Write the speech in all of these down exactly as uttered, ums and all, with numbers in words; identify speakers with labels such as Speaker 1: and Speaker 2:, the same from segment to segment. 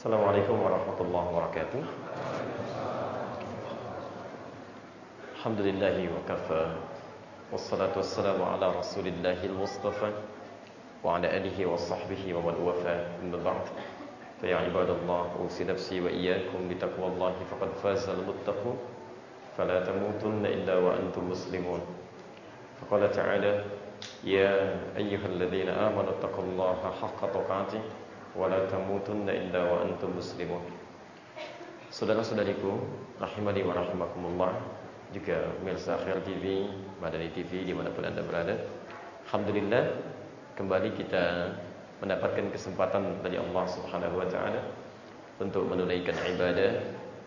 Speaker 1: Assalamualaikum warahmatullahi wabarakatuh. Alhamdulillahi wa kafa. Wassalatu wassalamu ala rasulillahil mustafa wa ala alihi wa sahbihi wa man wafa. Amma ba'd. Fa ya ibadallah, usi nafsi wa iyyakum bi taqwallahi faqad fazal muttaqun. Fala tamutunna illa wa antum muslimun. Faqala ta'ala ya ayyuhalladzina amanu taqullaha haqqa tuqatih wala tamutunna illa wa antum muslimun. Saudara-saudariku rahimani wa rahimakumullah, juga pemirsa Akhir T V, Madani T V dimanapun Anda berada, alhamdulillah kembali kita mendapatkan kesempatan dari Allah Subhanahu wa taala untuk menunaikan ibadah,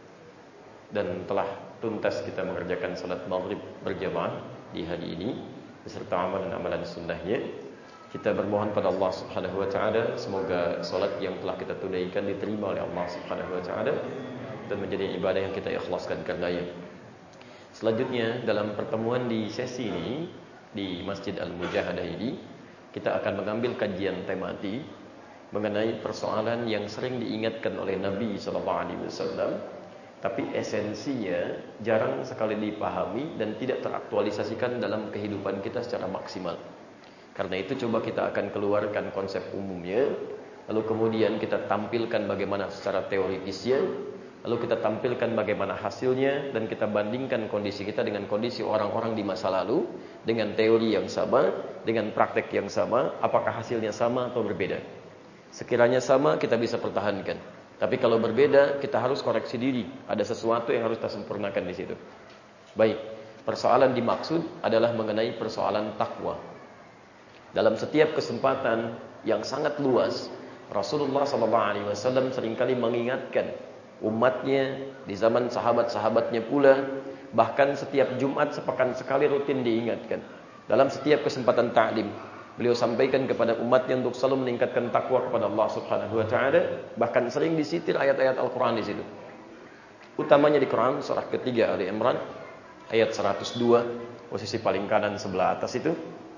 Speaker 1: dan telah tuntas kita mengerjakan salat maghrib berjamaah di hari ini beserta amalan-amalan sunnahnya. Kita bermohon pada Allah Subhanahu wa taala semoga salat yang telah kita tunaikan diterima oleh Allah Subhanahu wa taala dan menjadi ibadah yang kita ikhlaskan karenanya. Selanjutnya dalam pertemuan di sesi ini di Masjid Al-Mujahadah ini, kita akan mengambil kajian tematik mengenai persoalan yang sering diingatkan oleh Nabi sallallahu alaihi wasallam, tapi esensinya jarang sekali dipahami dan tidak teraktualisasikan dalam kehidupan kita secara maksimal. Karena itu coba kita akan keluarkan konsep umumnya, lalu kemudian kita tampilkan bagaimana secara teoritisnya, lalu kita tampilkan bagaimana hasilnya, dan kita bandingkan kondisi kita dengan kondisi orang-orang di masa lalu, dengan teori yang sama, dengan praktek yang sama, apakah hasilnya sama atau berbeda. Sekiranya sama, kita bisa pertahankan. Tapi kalau berbeda, kita harus koreksi diri. Ada sesuatu yang harus kita sempurnakan di situ. Baik, persoalan dimaksud adalah mengenai persoalan takwa. Dalam setiap kesempatan yang sangat luas, Rasulullah sallallahu alaihi wasallam seringkali mengingatkan umatnya di zaman sahabat-sahabatnya pula, bahkan setiap Jumat sepekan sekali rutin diingatkan. Dalam setiap kesempatan ta'lim, beliau sampaikan kepada umatnya untuk selalu meningkatkan takwa kepada Allah Subhanahu wa taala, bahkan sering disitir ayat-ayat Al-Qur'an di situ. Utamanya di Quran surah ketiga Ali Imran ayat seratus dua, posisi paling kanan sebelah atas itu.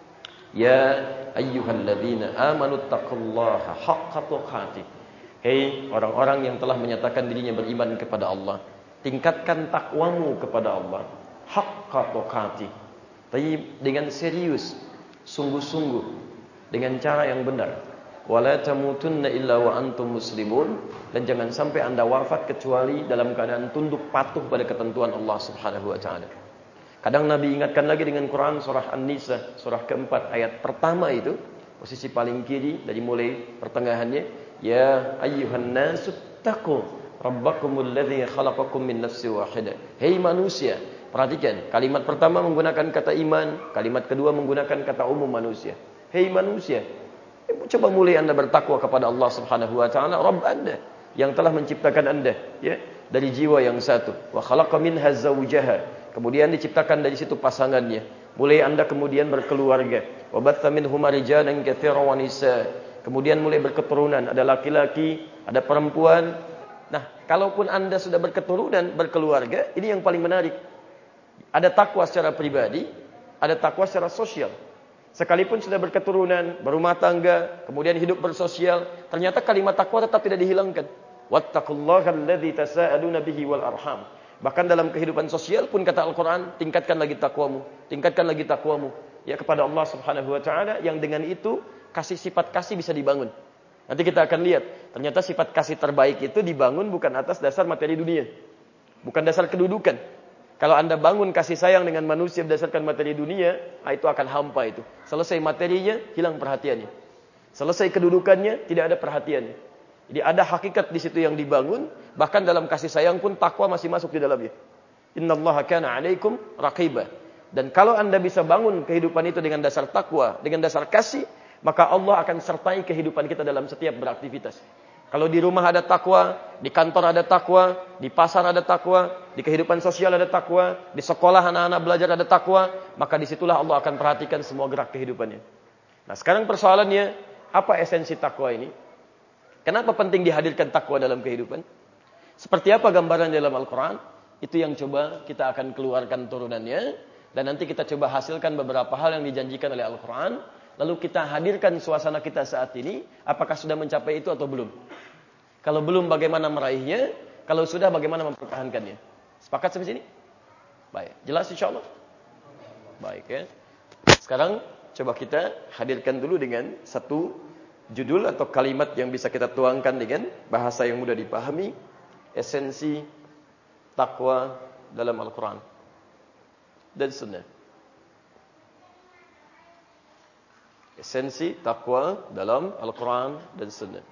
Speaker 1: Ya ayyuhalladzina amanu taqullaha haqqa tuqatih. Hei orang-orang yang telah menyatakan dirinya beriman kepada Allah, tingkatkan takwamu kepada Allah haqqa tuqatih. Tapi dengan serius, sungguh-sungguh, dengan cara yang benar. Wala tamutunna illa wa antum muslimun, dan jangan sampai Anda wafat kecuali dalam keadaan tunduk patuh pada ketentuan Allah Subhanahu wa taala. Kadang Nabi ingatkan lagi dengan Quran surah An-Nisa surah keempat ayat pertama itu, posisi paling kiri dari mulai pertengahannya, ya ayyuhan nasu taqu rabbakumul ladzi khalaqakum min nafsin wahidah. Hei manusia, perhatikan kalimat pertama menggunakan kata iman, kalimat kedua menggunakan kata umum manusia. Hei manusia, coba mulai Anda bertakwa kepada Allah Subhanahu wa taala, Rabb Anda yang telah menciptakan Anda ya dari jiwa yang satu. Wa khalaqa minha zawjaha. Kemudian diciptakan dari situ pasangannya. Mulai Anda kemudian berkeluarga. Wa batha minhuma rijalan katsiran wa nisaa. Kemudian mulai berketurunan, ada laki-laki, ada perempuan. Nah, kalaupun Anda sudah berketurunan, berkeluarga, ini yang paling menarik. Ada takwa secara pribadi, ada takwa secara sosial. Sekalipun sudah berketurunan, berumah tangga, kemudian hidup bersosial, ternyata kalimat takwa tetap tidak dihilangkan. Wattaqullaha alladzi tasaaluna bihi wal arham. Bahkan dalam kehidupan sosial pun kata Al-Quran, tingkatkan lagi takwamu, tingkatkan lagi takwamu ya kepada Allah Subhanahu wa taala, yang dengan itu kasih sifat kasih bisa dibangun. Nanti kita akan lihat, ternyata sifat kasih terbaik itu dibangun bukan atas dasar materi dunia, bukan dasar kedudukan. Kalau Anda bangun kasih sayang dengan manusia berdasarkan materi dunia, ah, itu akan hampa itu. Selesai materinya, hilang perhatiannya. Selesai kedudukannya, tidak ada perhatiannya. Jadi ada hakikat di situ yang dibangun, bahkan dalam kasih sayang pun takwa masih masuk di dalamnya. Innallaha kana 'alaikum raqibah. Dan kalau Anda bisa bangun kehidupan itu dengan dasar takwa, dengan dasar kasih, maka Allah akan sertai kehidupan kita dalam setiap beraktivitas. Kalau di rumah ada takwa, di kantor ada takwa, di pasar ada takwa, di kehidupan sosial ada takwa, di sekolah anak-anak belajar ada takwa, maka disitulah Allah akan perhatikan semua gerak kehidupannya. Nah, sekarang persoalannya, apa esensi takwa ini? Kenapa penting dihadirkan takwa dalam kehidupan? Seperti apa gambaran dalam Al-Quran? Itu yang coba kita akan keluarkan turunannya. Dan nanti kita coba hasilkan beberapa hal yang dijanjikan oleh Al-Quran. Lalu kita hadirkan suasana kita saat ini. Apakah sudah mencapai itu atau belum? Kalau belum, bagaimana meraihnya? Kalau sudah, bagaimana mempertahankannya? Sepakat sampai sini? Baik, jelas insyaallah? Baik ya. Sekarang coba kita hadirkan dulu dengan satu judul atau kalimat yang bisa kita tuangkan dengan bahasa yang mudah dipahami, esensi takwa dalam Al-Quran dan Sunnah. Esensi takwa dalam Al-Quran dan Sunnah.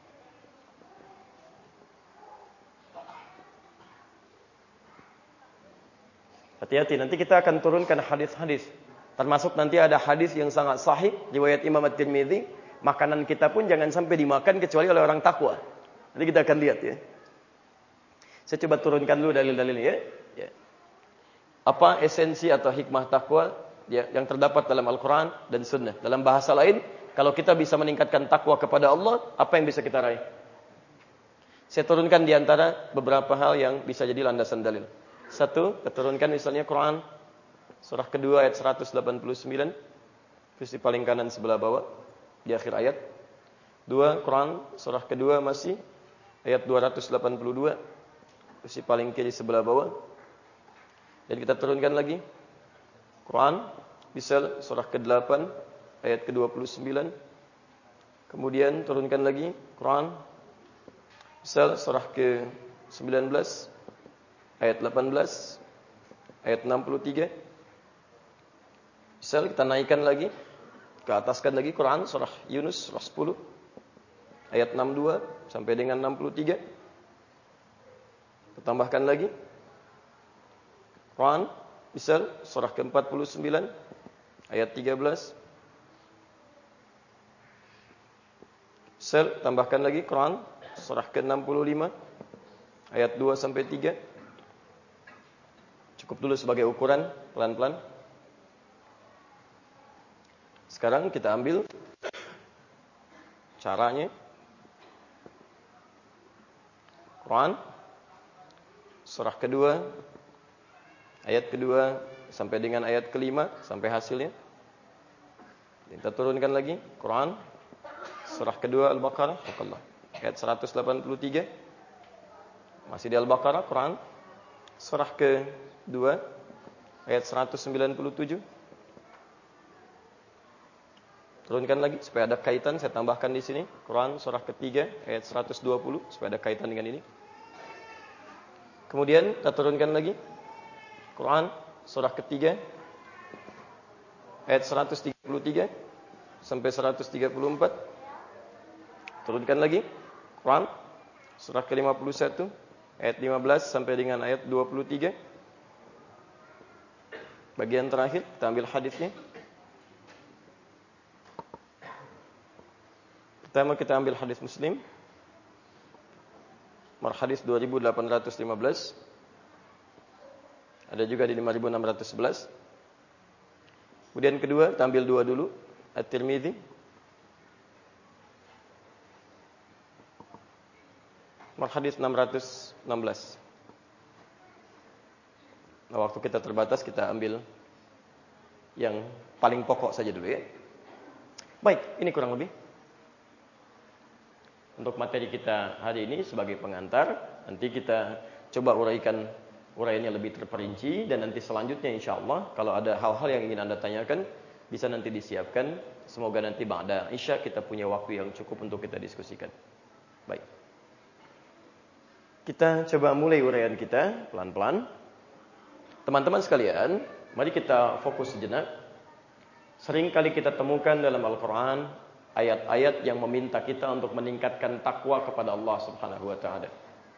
Speaker 1: Hati-hati, nanti kita akan turunkan hadis-hadis. Termasuk nanti ada hadis yang sangat sahih, riwayat Imam At-Tirmidzi. Makanan kita pun jangan sampai dimakan kecuali oleh orang takwa. Nanti kita akan lihat ya. Saya coba turunkan dulu dalil-dalilnya ya. ya. Apa esensi atau hikmah takwa ya, yang terdapat dalam Al-Quran dan Sunnah. Dalam bahasa lain, kalau kita bisa meningkatkan takwa kepada Allah, apa yang bisa kita raih? Saya turunkan di antara beberapa hal yang bisa jadi landasan dalil. Satu, keturunkan misalnya Quran surah kedua ayat seratus delapan puluh sembilan, sisi paling kanan sebelah bawah di akhir ayat. Dua, Quran surah kedua masih ayat dua ratus delapan puluh dua, sisi paling kiri sebelah bawah. Dan kita turunkan lagi Quran misal surah kedelapan ayat ke dua puluh sembilan. Kemudian turunkan lagi Quran misal surah ke sembilan belas ayat delapan belas, ayat enam puluh tiga. Misal kita naikkan lagi, ke ataskan lagi Quran surah Yunus surah sepuluh, ayat enam puluh dua sampai dengan enam puluh tiga. Kita tambahkan lagi Quran misal surah ke empat puluh sembilan, ayat tiga belas. Misal tambahkan lagi Quran surah ke enam puluh lima, ayat dua sampai tiga. Cukup dulu sebagai ukuran, pelan-pelan. Sekarang kita ambil caranya. Quran surah kedua, ayat kedua sampai dengan ayat kelima, sampai hasilnya. Kita turunkan lagi Quran surah kedua Al-Baqarah, ayat seratus delapan puluh tiga. Masih di Al-Baqarah, Quran surah kedua ayat seratus sembilan puluh tujuh. Turunkan lagi supaya ada kaitan, saya tambahkan di sini Quran surah ketiga ayat seratus dua puluh supaya ada kaitan dengan ini. Kemudian kita turunkan lagi Quran surah ketiga ayat seratus tiga puluh tiga sampai seratus tiga puluh empat. Turunkan lagi Quran surah ke lima puluh satu ayat lima belas sampai dengan ayat dua puluh tiga. Bagian terakhir kita ambil hadisnya. Pertama kita ambil hadis Muslim. Nomor hadis dua ribu delapan ratus lima belas. Ada juga di lima ribu enam ratus sebelas. Kemudian kedua, kita ambil dua dulu. At-Tirmidzi. Nomor hadis enam ratus enam belas. Nah, waktu kita terbatas, kita ambil yang paling pokok saja dulu ya. Baik, ini kurang lebih untuk materi kita hari ini sebagai pengantar. Nanti kita coba uraikan uraiannya lebih terperinci. Dan nanti selanjutnya insyaAllah kalau ada hal-hal yang ingin Anda tanyakan, bisa nanti disiapkan. Semoga nanti ba'da Isya kita punya waktu yang cukup untuk kita diskusikan. Baik, kita coba mulai uraian kita pelan-pelan. Teman-teman sekalian, mari kita fokus sejenak. Sering kali kita temukan dalam Al-Quran ayat-ayat yang meminta kita untuk meningkatkan takwa kepada Allah Subhanahu wa taala.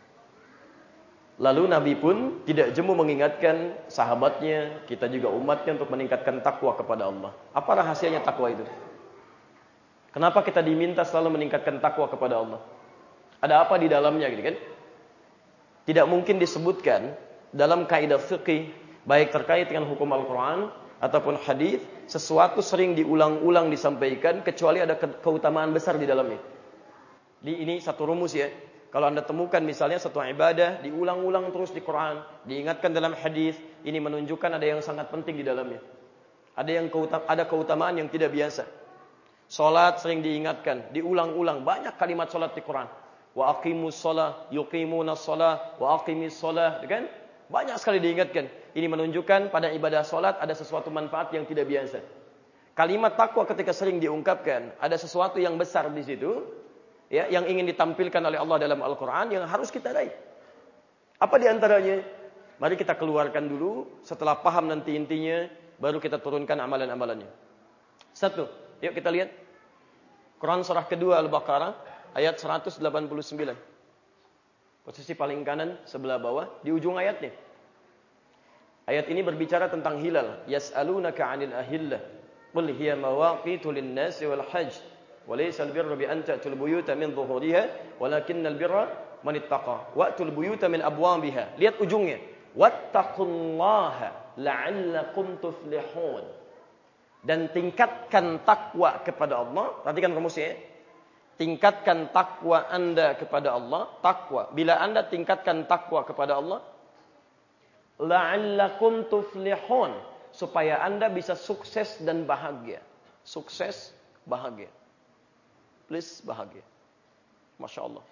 Speaker 1: Lalu Nabi pun tidak jemu mengingatkan sahabatnya, kita juga umatnya untuk meningkatkan takwa kepada Allah. Apa rahasianya takwa itu? Kenapa kita diminta selalu meningkatkan takwa kepada Allah? Ada apa di dalamnya gitu kan? Tidak mungkin disebutkan dalam kaidah fikih baik terkait dengan hukum Al-Quran ataupun hadis, sesuatu sering diulang-ulang disampaikan kecuali ada ke- keutamaan besar di dalamnya. Di ini satu rumus ya. Kalau Anda temukan misalnya satu ibadah diulang-ulang terus di Quran, diingatkan dalam hadis, ini menunjukkan ada yang sangat penting di dalamnya. Ada yang keutam- ada keutamaan yang tidak biasa. Salat sering diingatkan, diulang-ulang, banyak kalimat salat di Quran. Wa aqimus shalah, yuqimunas shalah, wa aqimis shalah, kan? Banyak sekali diingatkan. Ini menunjukkan pada ibadah salat ada sesuatu manfaat yang tidak biasa. Kalimat takwa ketika sering diungkapkan, ada sesuatu yang besar di situ, ya, yang ingin ditampilkan oleh Allah dalam Al-Qur'an yang harus kita raih. Apa di antaranya? Mari kita keluarkan dulu, setelah paham nanti intinya, baru kita turunkan amalan-amalannya. Satu, yuk kita lihat. Quran surah kedua Al-Baqarah, ayat seratus delapan puluh sembilan. Posisi paling kanan, sebelah bawah, di ujung ayatnya. Ayat ini berbicara tentang hilal. Yas'alunaka 'anil ahillah. Qul hiya mawaqitu lin-nasi wal hajj. Wa laysa al-birra bi an ta'tul buyuta min dhuhuriha, walakinnal birra man ittaqa. Wa'tul buyuta min abwabiha. Lihat ujungnya. Wattaqullaha la'allakum tuflihun. Dan tingkatkan takwa kepada Allah. Perhatikan rumusnya ya. Tingkatkan takwa Anda kepada Allah. Takwa. Bila Anda tingkatkan takwa kepada Allah, la'allakum tuflihun. Supaya Anda bisa sukses dan bahagia. Sukses, bahagia. Please, bahagia. Masya Allah.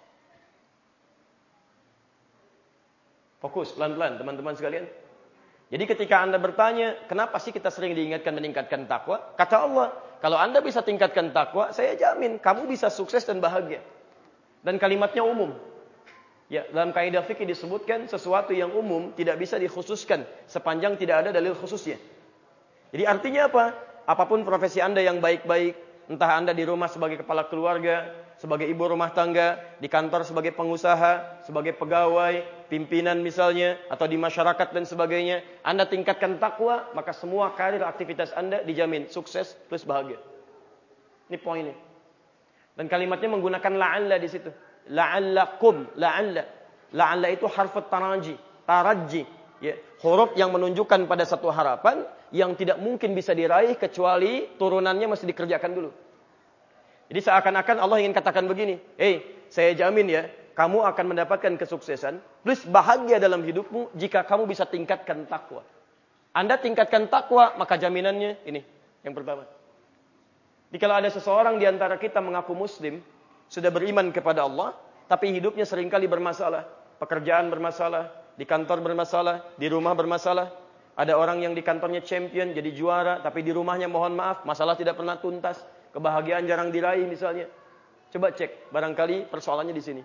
Speaker 1: Fokus, pelan-pelan teman-teman sekalian. Jadi ketika Anda bertanya, kenapa sih kita sering diingatkan meningkatkan takwa? Kata Allah, kalau Anda bisa tingkatkan takwa, saya jamin kamu bisa sukses dan bahagia. Dan kalimatnya umum. Ya, dalam kaidah fikih disebutkan sesuatu yang umum tidak bisa dikhususkan sepanjang tidak ada dalil khususnya. Jadi artinya apa? Apapun profesi Anda yang baik-baik, entah Anda di rumah sebagai kepala keluarga, sebagai ibu rumah tangga, di kantor sebagai pengusaha, sebagai pegawai, pimpinan misalnya, atau di masyarakat dan sebagainya, Anda tingkatkan takwa, maka semua karir aktivitas Anda dijamin sukses plus bahagia. Ini poinnya. Dan kalimatnya menggunakan la'alla di situ. La'allakum, la'alla. La'alla itu harfut taraji, taraji, ya, huruf yang menunjukkan pada satu harapan yang tidak mungkin bisa diraih kecuali turunannya mesti dikerjakan dulu. Jadi seakan-akan Allah ingin katakan begini, "Hei, saya jamin ya, kamu akan mendapatkan kesuksesan plus bahagia dalam hidupmu jika kamu bisa tingkatkan takwa." Anda tingkatkan takwa, maka jaminannya ini yang pertama. Jadi kalau ada seseorang di antara kita mengaku muslim, sudah beriman kepada Allah, tapi hidupnya seringkali bermasalah. Pekerjaan bermasalah, di kantor bermasalah, di rumah bermasalah. Ada orang yang di kantornya champion, jadi juara, tapi di rumahnya mohon maaf, masalah tidak pernah tuntas. Kebahagiaan jarang diraih misalnya. Coba cek, barangkali persoalannya di sini.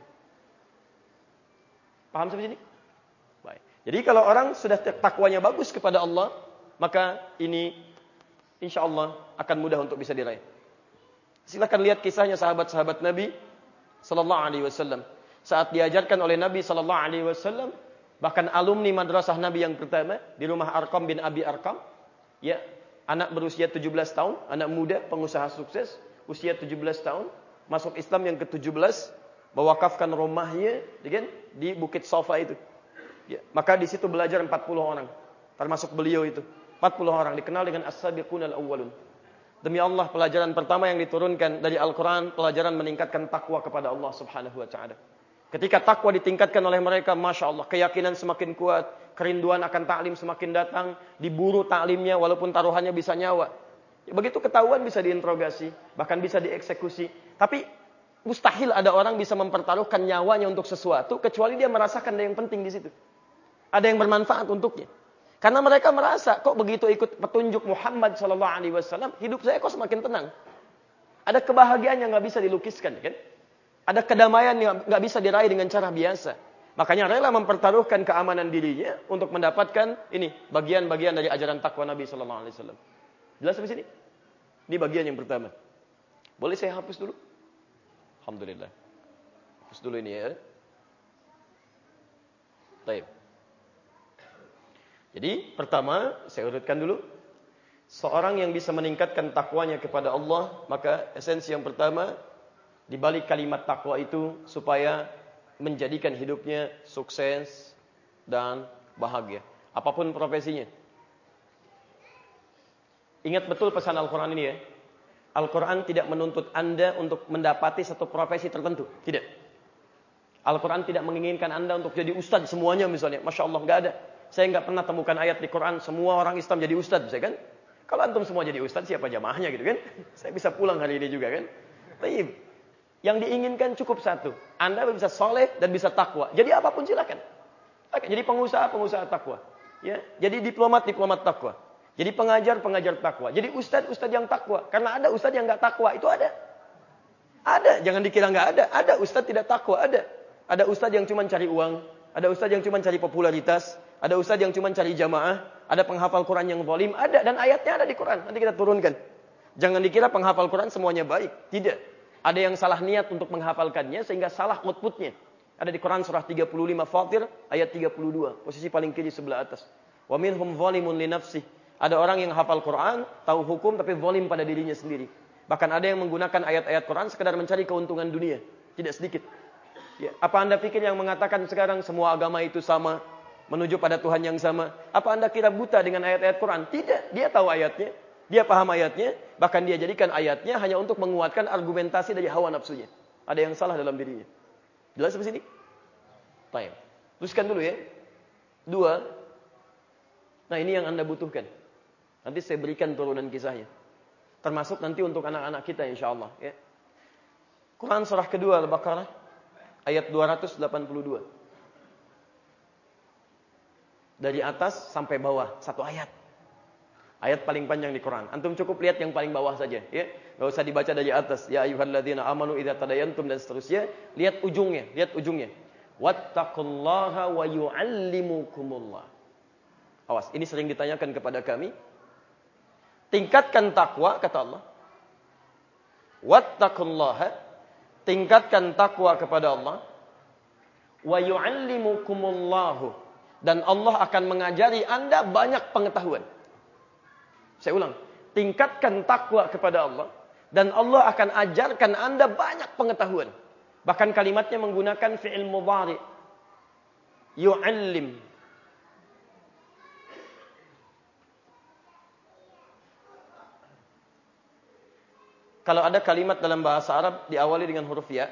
Speaker 1: Paham sampai sini? Baik. Jadi kalau orang sudah takwanya bagus kepada Allah, maka ini insya Allah akan mudah untuk bisa diraih. Silakan lihat kisahnya sahabat-sahabat Nabi sallallahu alaihi wasallam. Saat diajarkan oleh Nabi sallallahu alaihi wasallam, bahkan alumni madrasah Nabi yang pertama di rumah Arqam bin Abi Arqam, ya, anak berusia tujuh belas tahun, anak muda, pengusaha sukses, usia tujuh belas tahun, masuk Islam yang ke tujuh belas, mewakafkan rumahnya, kan, di Bukit Safa itu. Ya, maka di situ belajar empat puluh orang, termasuk beliau itu. empat puluh orang dikenal dengan as-sabiqunal awwalun. Demi Allah, pelajaran pertama yang diturunkan dari Al-Quran, pelajaran meningkatkan takwa kepada Allah Subhanahu wa taala. Ketika takwa ditingkatkan oleh mereka, Masya Allah, keyakinan semakin kuat, kerinduan akan taklim semakin datang, diburu taklimnya walaupun taruhannya bisa nyawa. Begitu ketahuan bisa diinterogasi, bahkan bisa dieksekusi. Tapi mustahil ada orang bisa mempertaruhkan nyawanya untuk sesuatu, kecuali dia merasakan ada yang penting di situ. Ada yang bermanfaat untuknya. Karena mereka merasa, kok begitu ikut petunjuk Muhammad sallallahu alaihi wasallam, hidup saya kok semakin tenang. Ada kebahagiaan yang nggak bisa dilukiskan, kan? Ada kedamaian yang nggak bisa diraih dengan cara biasa. Makanya rela mempertaruhkan keamanan dirinya untuk mendapatkan ini bagian-bagian dari ajaran takwa Nabi sallallahu alaihi wasallam. Jelas sampai sini? Ini bagian yang pertama. Boleh saya hapus dulu? Alhamdulillah. Hapus dulu ini ya. Baik. Jadi pertama, saya urutkan dulu. Seorang yang bisa meningkatkan takwanya kepada Allah, maka esensi yang pertama, di balik kalimat takwa itu, supaya menjadikan hidupnya sukses dan bahagia. Apapun profesinya. Ingat betul pesan Al-Quran ini ya. Al-Quran tidak menuntut Anda untuk mendapati satu profesi tertentu. Tidak. Al-Quran tidak menginginkan Anda untuk jadi ustadz semuanya misalnya. Masya Allah, nggak ada. Saya nggak pernah temukan ayat di Quran semua orang Islam jadi ustadz, bisa kan? Kalau antum semua jadi ustadz, siapa jamaahnya gitu kan? Saya bisa pulang hari ini juga kan? Baik.
Speaker 2: Yang diinginkan cukup satu. Anda bisa soleh dan bisa takwa. Jadi apapun silakan. Jadi pengusaha, pengusaha takwa. Ya, jadi diplomat, diplomat takwa. Jadi pengajar, pengajar takwa. Jadi ustadz, ustadz yang takwa. Karena ada ustadz yang nggak takwa, itu ada. Ada, jangan dikira nggak ada. Ada ustadz tidak takwa, ada. Ada ustadz yang cuma cari uang. Ada ustadz yang cuma cari popularitas. Ada ustadz yang cuma cari jamaah. Ada penghafal Quran yang zalim. Ada, dan ayatnya ada di Quran. Nanti kita turunkan. Jangan dikira penghafal Quran semuanya baik. Tidak. Ada yang salah niat untuk menghafalkannya sehingga salah outputnya. Ada di Quran surah tiga puluh lima Fatir ayat tiga puluh dua. Posisi paling kiri sebelah atas. Wa minhum zalimun li nafsih. Ada orang yang hafal Quran, tahu hukum tapi zalim pada dirinya sendiri. Bahkan ada yang menggunakan ayat-ayat Quran sekadar mencari keuntungan dunia. Tidak sedikit. Ya, apa Anda pikir yang mengatakan sekarang semua agama itu sama, menuju pada Tuhan yang sama? Apa Anda kira buta dengan ayat-ayat Quran? Tidak, dia tahu ayatnya, dia paham ayatnya, bahkan dia jadikan ayatnya hanya untuk menguatkan argumentasi dari hawa nafsunya. Ada yang salah dalam dirinya. Jelas sampai sini? Baik. Teruskan dulu ya. Dua. Nah, ini yang Anda butuhkan. Nanti saya berikan turunan kisahnya. Termasuk nanti untuk anak-anak kita insyaallah ya. Quran surah kedua Al-Baqarah ayat dua ratus delapan puluh dua. Dari atas sampai bawah satu ayat. Ayat paling panjang di Quran. Antum cukup lihat yang paling bawah saja ya. Enggak usah dibaca dari atas. Ya ayyuhalladzina amanu idza tadayantum dan seterusnya. Lihat ujungnya, lihat ujungnya. Wattaqullaha wa yu'allimukumullah. Awas, ini sering ditanyakan kepada kami. Tingkatkan takwa, kata Allah. Wattaqullaha, tingkatkan takwa kepada Allah. Wa yu'allimukumullahu, dan Allah akan mengajari Anda banyak pengetahuan. Saya ulang, tingkatkan takwa kepada Allah dan Allah akan ajarkan Anda banyak pengetahuan. Bahkan kalimatnya menggunakan fi'il mudhari. Yu'allim. Kalau ada kalimat dalam bahasa Arab diawali dengan huruf ya,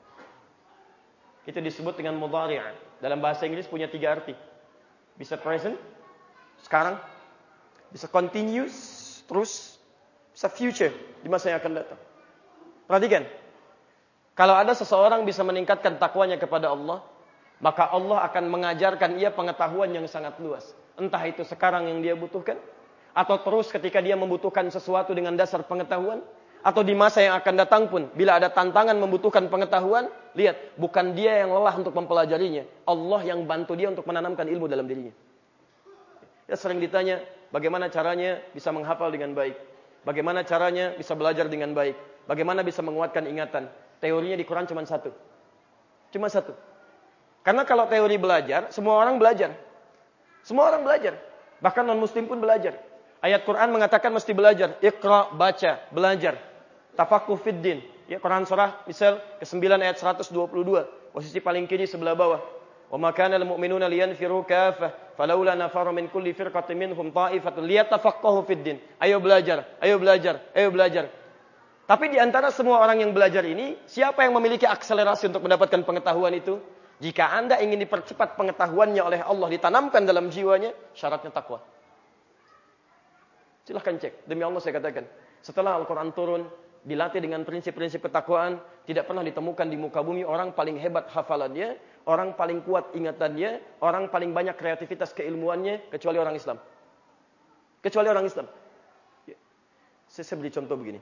Speaker 2: itu disebut dengan mudhari'. Dalam bahasa Inggris punya tiga arti. Bisa present, sekarang. Bisa continuous, terus. Bisa future, di masa yang akan datang. Perhatikan. Kalau ada seseorang bisa meningkatkan takwanya kepada Allah, maka Allah akan mengajarkan ia pengetahuan yang sangat luas. Entah itu sekarang yang dia butuhkan, atau terus ketika dia membutuhkan sesuatu dengan dasar pengetahuan, atau di masa yang akan datang pun, bila ada tantangan membutuhkan pengetahuan, lihat, bukan dia yang lelah untuk mempelajarinya. Allah yang bantu dia untuk menanamkan ilmu dalam dirinya. Ya, sering ditanya, bagaimana caranya bisa menghafal dengan baik? Bagaimana caranya bisa belajar dengan baik? Bagaimana bisa menguatkan ingatan? Teorinya di Quran cuma satu. Cuma satu. Karena kalau teori belajar, semua orang belajar. Semua orang belajar. Bahkan non-muslim pun belajar. Ayat Quran mengatakan mesti belajar. Iqra, baca, belajar. Tafaqquh fid din. Ya, Quran surah misal kesembilan ayat seratus dua puluh dua. Posisi paling kiri sebelah bawah. Wa ma kana lil mu'minuna liyanfiru kaffah falawla nafara min kulli firqatin minhum ta'ifatun liyatafaqahu fid din. Ayo belajar, ayo belajar, ayo belajar. Tapi di antara semua orang yang belajar ini, siapa yang memiliki akselerasi untuk mendapatkan pengetahuan itu? Jika Anda ingin dipercepat pengetahuannya oleh Allah, ditanamkan dalam jiwanya, syaratnya takwa. Silahkan cek. Demi Allah saya katakan. Setelah Al-Quran turun, dilatih dengan prinsip-prinsip ketakwaan, tidak pernah ditemukan di muka bumi orang paling hebat hafalannya, orang paling kuat ingatannya, orang paling banyak kreativitas keilmuannya, kecuali orang Islam. Kecuali orang Islam. Ya. Saya, saya beri contoh begini.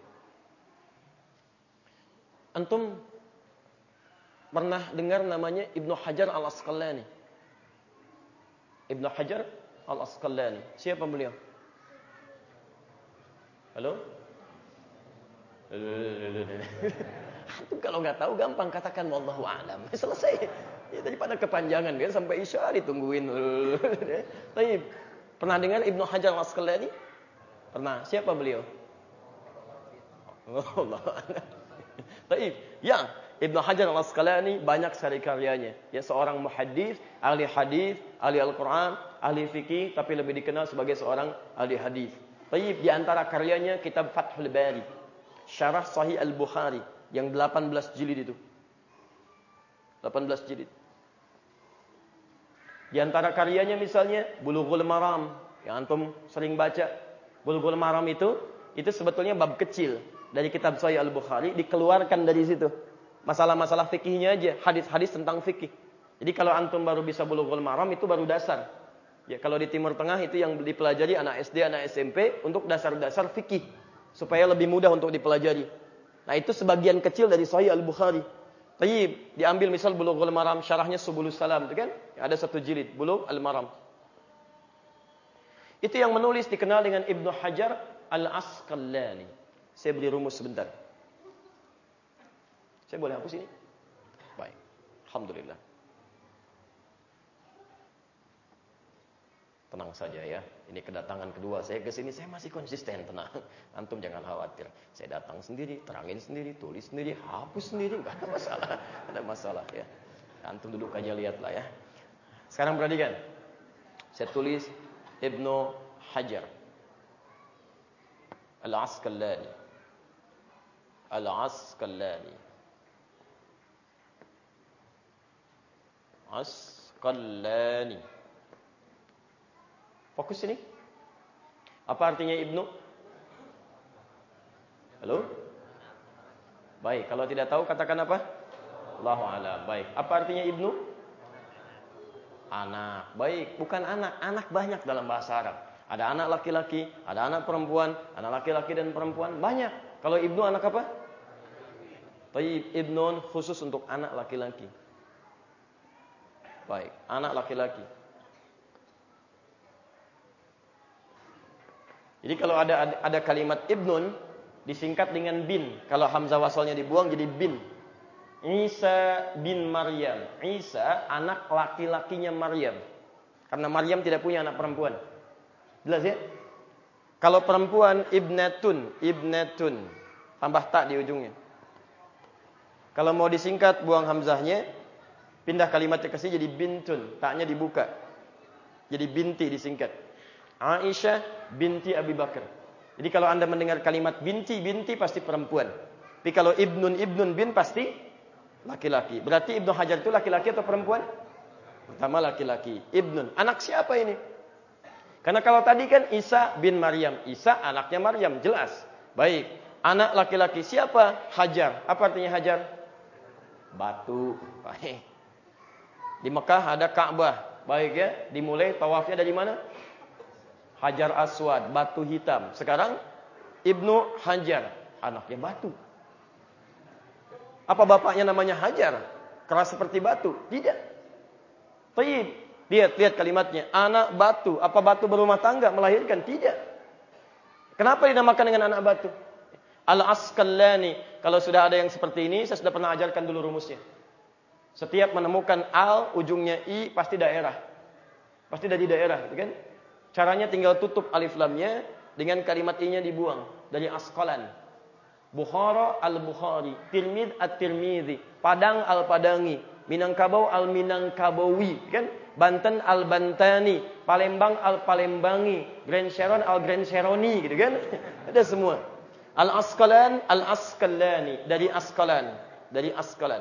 Speaker 2: Antum pernah dengar namanya Ibnu Hajar Al-Asqalani? Ibnu Hajar Al-Asqalani. Siapa beliau? Halo? Antum kalau nggak tahu gampang katakan wallahu a'lam. Selesai. Ya, daripada kepanjangan biar sampai isya ditungguin. Tapi pernah dengar Ibnu Hajar Al-Asqalani? Pernah. Siapa beliau? Wallahu a'lam. Baik, ya, Ibnu Hajar Al-Asqalani banyak sekali karyanya. Ya, seorang muhaddits, ahli hadis, ahli Al-Qur'an, ahli fikih, tapi lebih dikenal sebagai seorang ahli hadis. Baik, di antara karyanya kitab Fathul Bari, Syarah Sahih Al-Bukhari yang delapan belas jilid itu. delapan belas jilid. Di antara karyanya misalnya Bulughul Maram yang antum sering baca. Bulughul Maram itu itu sebetulnya bab kecil dari kitab Sahih Al-Bukhari, dikeluarkan dari situ. masalah-masalah fikihnya aja, hadis-hadis tentang fikih. Jadi kalau antum baru bisa Bulughul Maram itu baru dasar. Ya, kalau di Timur Tengah itu yang dipelajari anak S D, anak S M P untuk dasar-dasar fikih supaya lebih mudah untuk dipelajari. Nah, itu sebagian kecil dari Sahih Al-Bukhari. Tayyib, diambil misal Bulughul Maram syarahnya Subulus Salam, itu kan? Ada satu jilid Bulughul Maram. Itu yang menulis dikenal dengan Ibnu Hajar Al-Asqalani. Saya beri rumus sebentar. Saya boleh hapus ini? Baik. Alhamdulillah. Tenang saja ya. Ini kedatangan kedua saya ke sini, saya masih konsisten, tenang. Antum jangan khawatir. Saya datang sendiri, terangin sendiri, tulis sendiri, hapus sendiri, enggak ada masalah. Enggak ada masalah ya. Antum duduk aja lihatlah ya. Sekarang perhatikan. Saya tulis Ibnu Hajar Al-Asqalani. Al-Asqalani. Asqalani. Fokus sini. Apa artinya Ibnu? Halo? Baik, kalau tidak tahu katakan apa? Allahu a'lam. Baik, apa artinya Ibnu? Anak. Baik, bukan anak. Anak banyak dalam bahasa Arab. Ada anak laki-laki, ada anak perempuan, anak laki-laki dan perempuan banyak. Kalau Ibnu anak apa? Tayyib, Ibnun khusus untuk anak laki-laki. Baik, anak laki-laki. Jadi kalau ada, ada ada kalimat Ibnun disingkat dengan bin. Kalau hamzah wasalnya dibuang jadi bin. Isa bin Maryam. Isa anak laki-lakinya Maryam. Karena Maryam tidak punya anak perempuan. Jelas ya? Kalau perempuan ibnatun, ibnatun. Tambah tak di ujungnya. Kalau mau disingkat buang hamzahnya, pindah kalimatnya ke sini jadi bintun, taknya dibuka. Jadi binti disingkat. Aisyah binti Abi Bakar. Jadi kalau Anda mendengar kalimat binti, binti pasti perempuan. Tapi kalau ibnun, ibnun bin pasti laki-laki. Berarti Ibnu Hajar itu laki-laki atau perempuan? Pertama laki-laki. Ibnun. Anak siapa ini? Karena kalau tadi kan Isa bin Maryam. Isa anaknya Maryam. Jelas. Baik. Anak laki-laki siapa? Hajar. Apa artinya Hajar? Batu. Baik. Di Mekah ada Ka'bah. Baik ya. Dimulai tawafnya dari mana? Hajar Aswad. Batu hitam. Sekarang Ibnu Hajar. Anaknya batu. Apa bapaknya namanya Hajar? Keras seperti batu? Tidak. Tayyib. Lihat, lihat kalimatnya. Anak batu. Apa batu berumah tangga melahirkan? Tidak. Kenapa dinamakan dengan anak batu? Al-Asqalani. Kalau sudah ada yang seperti ini, saya sudah pernah ajarkan dulu rumusnya. Setiap menemukan al, ujungnya i, pasti daerah. Pasti dari daerah, gitu kan? Caranya tinggal tutup alif lamnya dengan kalimat i-nya dibuang dari Asqalan. Bukhara al-Bukhari, Tirmidz at-Tirmidzi, Padang al-Padangi, Minangkabau al-Minangkabawi, kan? Banten al-Bantani, Palembang al-Palembangi, Grand Sharon al-Grand Sharoni, gitu kan? Ada semua. Al-Asqalan, Al-Asqalani, dari Asqalan, dari Asqalan.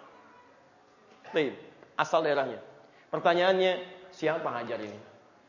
Speaker 2: Baik, asal daerahnya. Pertanyaannya, siapa Hajar ini?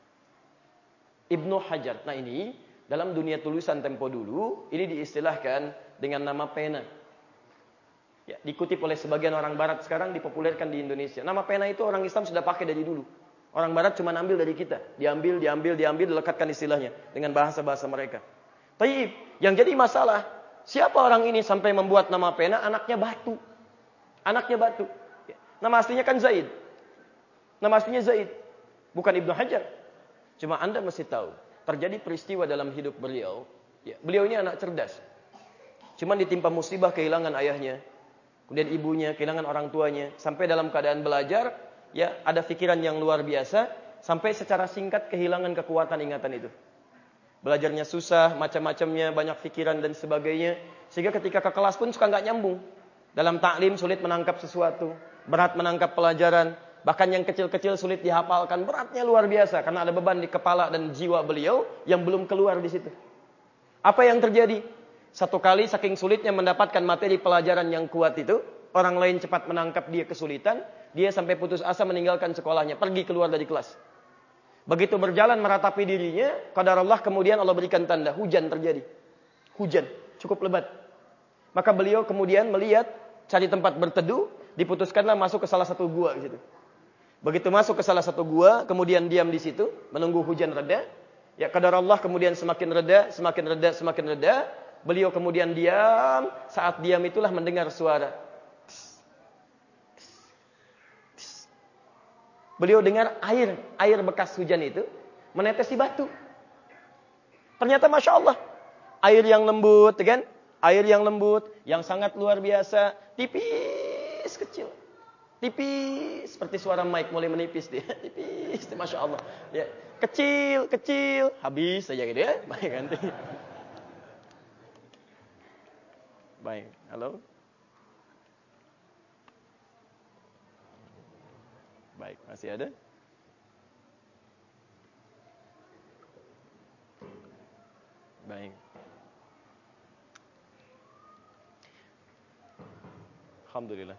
Speaker 2: Ibnu Hajar. Nah ini dalam dunia tulisan tempo dulu, ini diistilahkan dengan nama pena. Ya, dikutip oleh sebagian orang barat sekarang dipopulerkan di Indonesia. Nama pena itu orang Islam sudah pakai dari dulu. Orang barat cuma ambil dari kita. Diambil, diambil, diambil, dilekatkan istilahnya. Dengan bahasa-bahasa mereka. Taib, yang jadi masalah, siapa orang ini sampai membuat nama pena anaknya batu. Anaknya batu. Ya, nama aslinya kan Zaid. Nama aslinya Zaid. Bukan Ibnu Hajar. Cuma Anda mesti tahu. Terjadi peristiwa dalam hidup beliau. Ya, beliau ini anak cerdas. Cuma ditimpa musibah kehilangan ayahnya. Kemudian ibunya, kehilangan orang tuanya. Sampai dalam keadaan belajar, ya ada pikiran yang luar biasa. Sampai secara singkat kehilangan kekuatan ingatan itu. Belajarnya susah, macam-macamnya, banyak pikiran dan sebagainya. Sehingga ketika ke kelas pun suka nggak nyambung. Dalam taklim sulit menangkap sesuatu. Berat menangkap pelajaran. Bahkan yang kecil-kecil sulit dihafalkan. Beratnya luar biasa. Karena ada beban di kepala dan jiwa beliau yang belum keluar di situ. Apa yang terjadi? Satu kali saking sulitnya mendapatkan materi pelajaran yang kuat itu. Orang lain cepat menangkap dia kesulitan. Dia sampai putus asa meninggalkan sekolahnya. Pergi keluar dari kelas. Begitu berjalan meratapi dirinya. Qadarullah kemudian Allah berikan tanda. Hujan terjadi. Hujan. Cukup lebat. Maka beliau kemudian melihat cari tempat berteduh, diputuskanlah masuk ke salah satu gua gitu. Begitu masuk ke salah satu gua, kemudian diam di situ, menunggu hujan reda. Ya qadar Allah kemudian semakin reda, semakin reda, semakin reda. Beliau kemudian diam, saat diam itulah mendengar suara. Beliau dengar air, air bekas hujan itu menetes di batu. Ternyata Masya Allah, air yang lembut, kan? Air yang lembut, yang sangat luar biasa, tipis, kecil. Tipis, seperti suara mic mulai menipis dia. Tipis, Masya Allah. Ya, kecil, kecil, habis saja gitu ya. Baik, ganti. Baik, halo. Baik, masih ada? Baik. Alhamdulillah.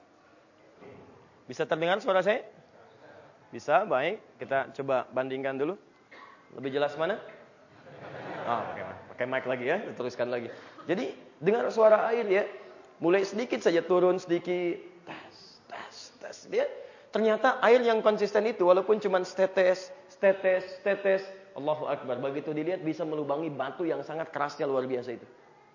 Speaker 2: Bisa terdengar suara saya? Bisa, baik. Kita coba bandingkan dulu. Lebih jelas mana? Ah, pakai mic. Pakai mic lagi ya, teruskan lagi. Jadi, dengar suara air ya. Mulai sedikit saja turun sedikit. Tas, tas, tas. Dia ternyata air yang konsisten itu walaupun cuma setetes, setetes, setetes, Allahu Akbar. Begitu dilihat bisa melubangi batu yang sangat kerasnya luar biasa itu.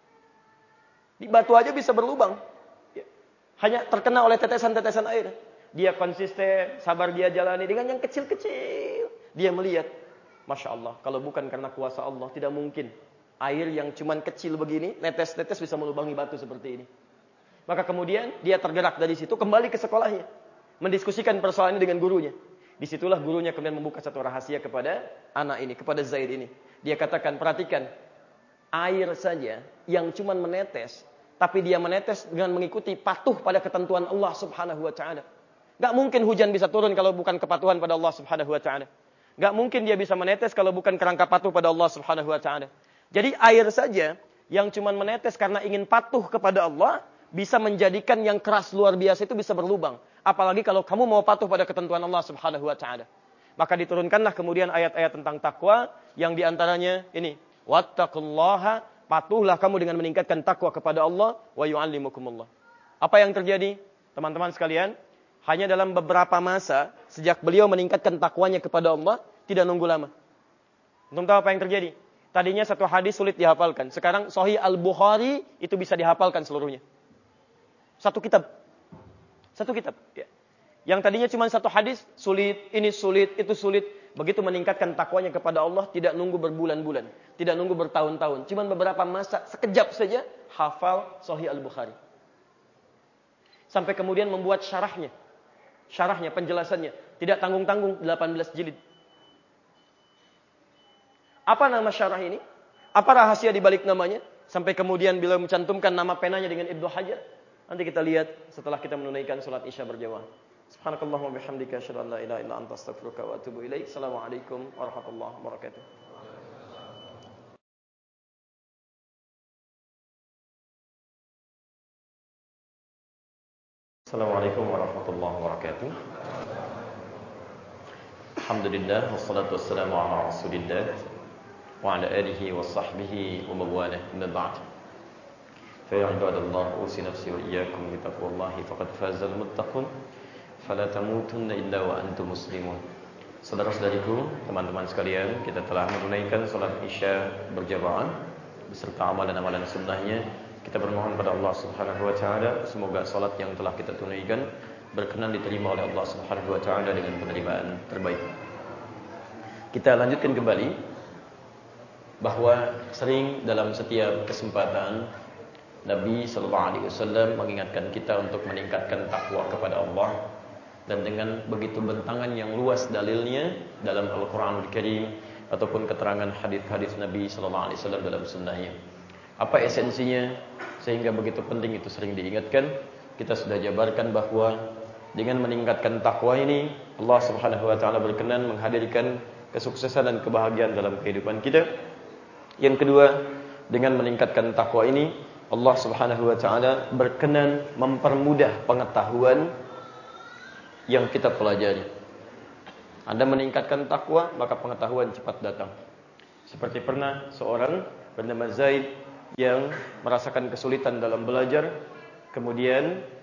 Speaker 2: Di batu aja bisa berlubang. Ya. Hanya terkena oleh tetesan-tetesan air. Dia konsisten, sabar dia jalani dengan yang kecil-kecil. Dia melihat, Masya Allah, kalau bukan karena kuasa Allah, tidak mungkin air yang cuma kecil begini, netes-netes bisa melubangi batu seperti ini. Maka kemudian dia tergerak dari situ, kembali ke sekolahnya. Mendiskusikan persoalan ini dengan gurunya. Disitulah gurunya kemudian membuka satu rahasia kepada anak ini, kepada Zaid ini. Dia katakan, perhatikan, air saja yang cuma menetes, tapi dia menetes dengan mengikuti patuh pada ketentuan Allah Subhanahu wa taala. Gak mungkin hujan bisa turun kalau bukan kepatuhan pada Allah Subhanahu wa taala. Gak mungkin dia bisa menetes kalau bukan kerangka patuh pada Allah Subhanahu wa taala. Jadi air saja yang cuma menetes karena ingin patuh kepada Allah bisa menjadikan yang keras luar biasa itu bisa berlubang. Apalagi kalau kamu mau patuh pada ketentuan Allah Subhanahu wa taala. Maka diturunkanlah kemudian ayat-ayat tentang takwa yang diantaranya ini, wattaqullaha, patuhlah kamu dengan meningkatkan takwa kepada Allah, wa yu'allimukumullah. Apa yang terjadi? Teman-teman sekalian, hanya dalam beberapa masa sejak beliau meningkatkan takwanya kepada Allah, tidak nunggu lama. Untuk tahu apa yang terjadi? Tadinya satu hadis sulit dihafalkan. Sekarang Sahih Al-Bukhari itu bisa dihafalkan seluruhnya. Satu kitab. Satu kitab. Ya. Yang tadinya cuma satu hadis, sulit, ini sulit, itu sulit. Begitu meningkatkan takwanya kepada Allah, tidak nunggu berbulan-bulan. Tidak nunggu bertahun-tahun. Cuma beberapa masa, sekejap saja, hafal Sahih Al-Bukhari. Sampai kemudian membuat syarahnya. Syarahnya, penjelasannya. Tidak tanggung-tanggung, delapan belas jilid. Apa nama syarah ini? Apa rahasia di balik namanya? Sampai kemudian beliau mencantumkan nama penanya dengan Ibnu Hajar. Nanti kita lihat setelah kita menunaikan salat Isya berjamaah. Subhanakallahumma bihamdika asyhadu an la ilaha illa anta astaghfiruka wa atubu ilaik. Assalamualaikum warahmatullahi wabarakatuh.
Speaker 1: Assalamualaikum warahmatullahi wabarakatuh. Alhamdulillah wassalatu wassalamu ala Rasulillah wa ala alihi wa sahbihi wa mawalah. Amma ba'd. Fa ya ibadallah, usi nafsi wa iyyakum bi taqwallahi faqad fazal muttaqun. Fala tamutunna illa wa antum muslimun. Saudara-saudariku, teman-teman sekalian, kita telah menunaikan salat Isya berjamaah beserta amalan-amalan sunnahnya. Kita bermohon pada Allah Subhanahu wa taala semoga salat yang telah kita tunaikan berkenan diterima oleh Allah Subhanahu wa taala dengan penerimaan terbaik. Kita lanjutkan kembali bahwa sering dalam setiap kesempatan Nabi sallallahu alaihi wasallam mengingatkan kita untuk meningkatkan takwa kepada Allah, dan dengan begitu bentangan yang luas dalilnya dalam Al-Qur'anul Karim ataupun keterangan hadis-hadis Nabi sallallahu alaihi wasallam dalam sunnahnya. Apa esensinya sehingga begitu penting itu sering diingatkan? Kita sudah jabarkan bahwa dengan meningkatkan takwa ini Allah Subhanahu wa taala berkenan menghadirkan kesuksesan dan kebahagiaan dalam kehidupan kita. Yang kedua, dengan meningkatkan takwa ini Allah Subhanahu wa taala berkenan mempermudah pengetahuan yang kita pelajari. Anda meningkatkan takwa, maka pengetahuan cepat datang. Seperti pernah seorang bernama Zaid yang merasakan kesulitan dalam belajar, kemudian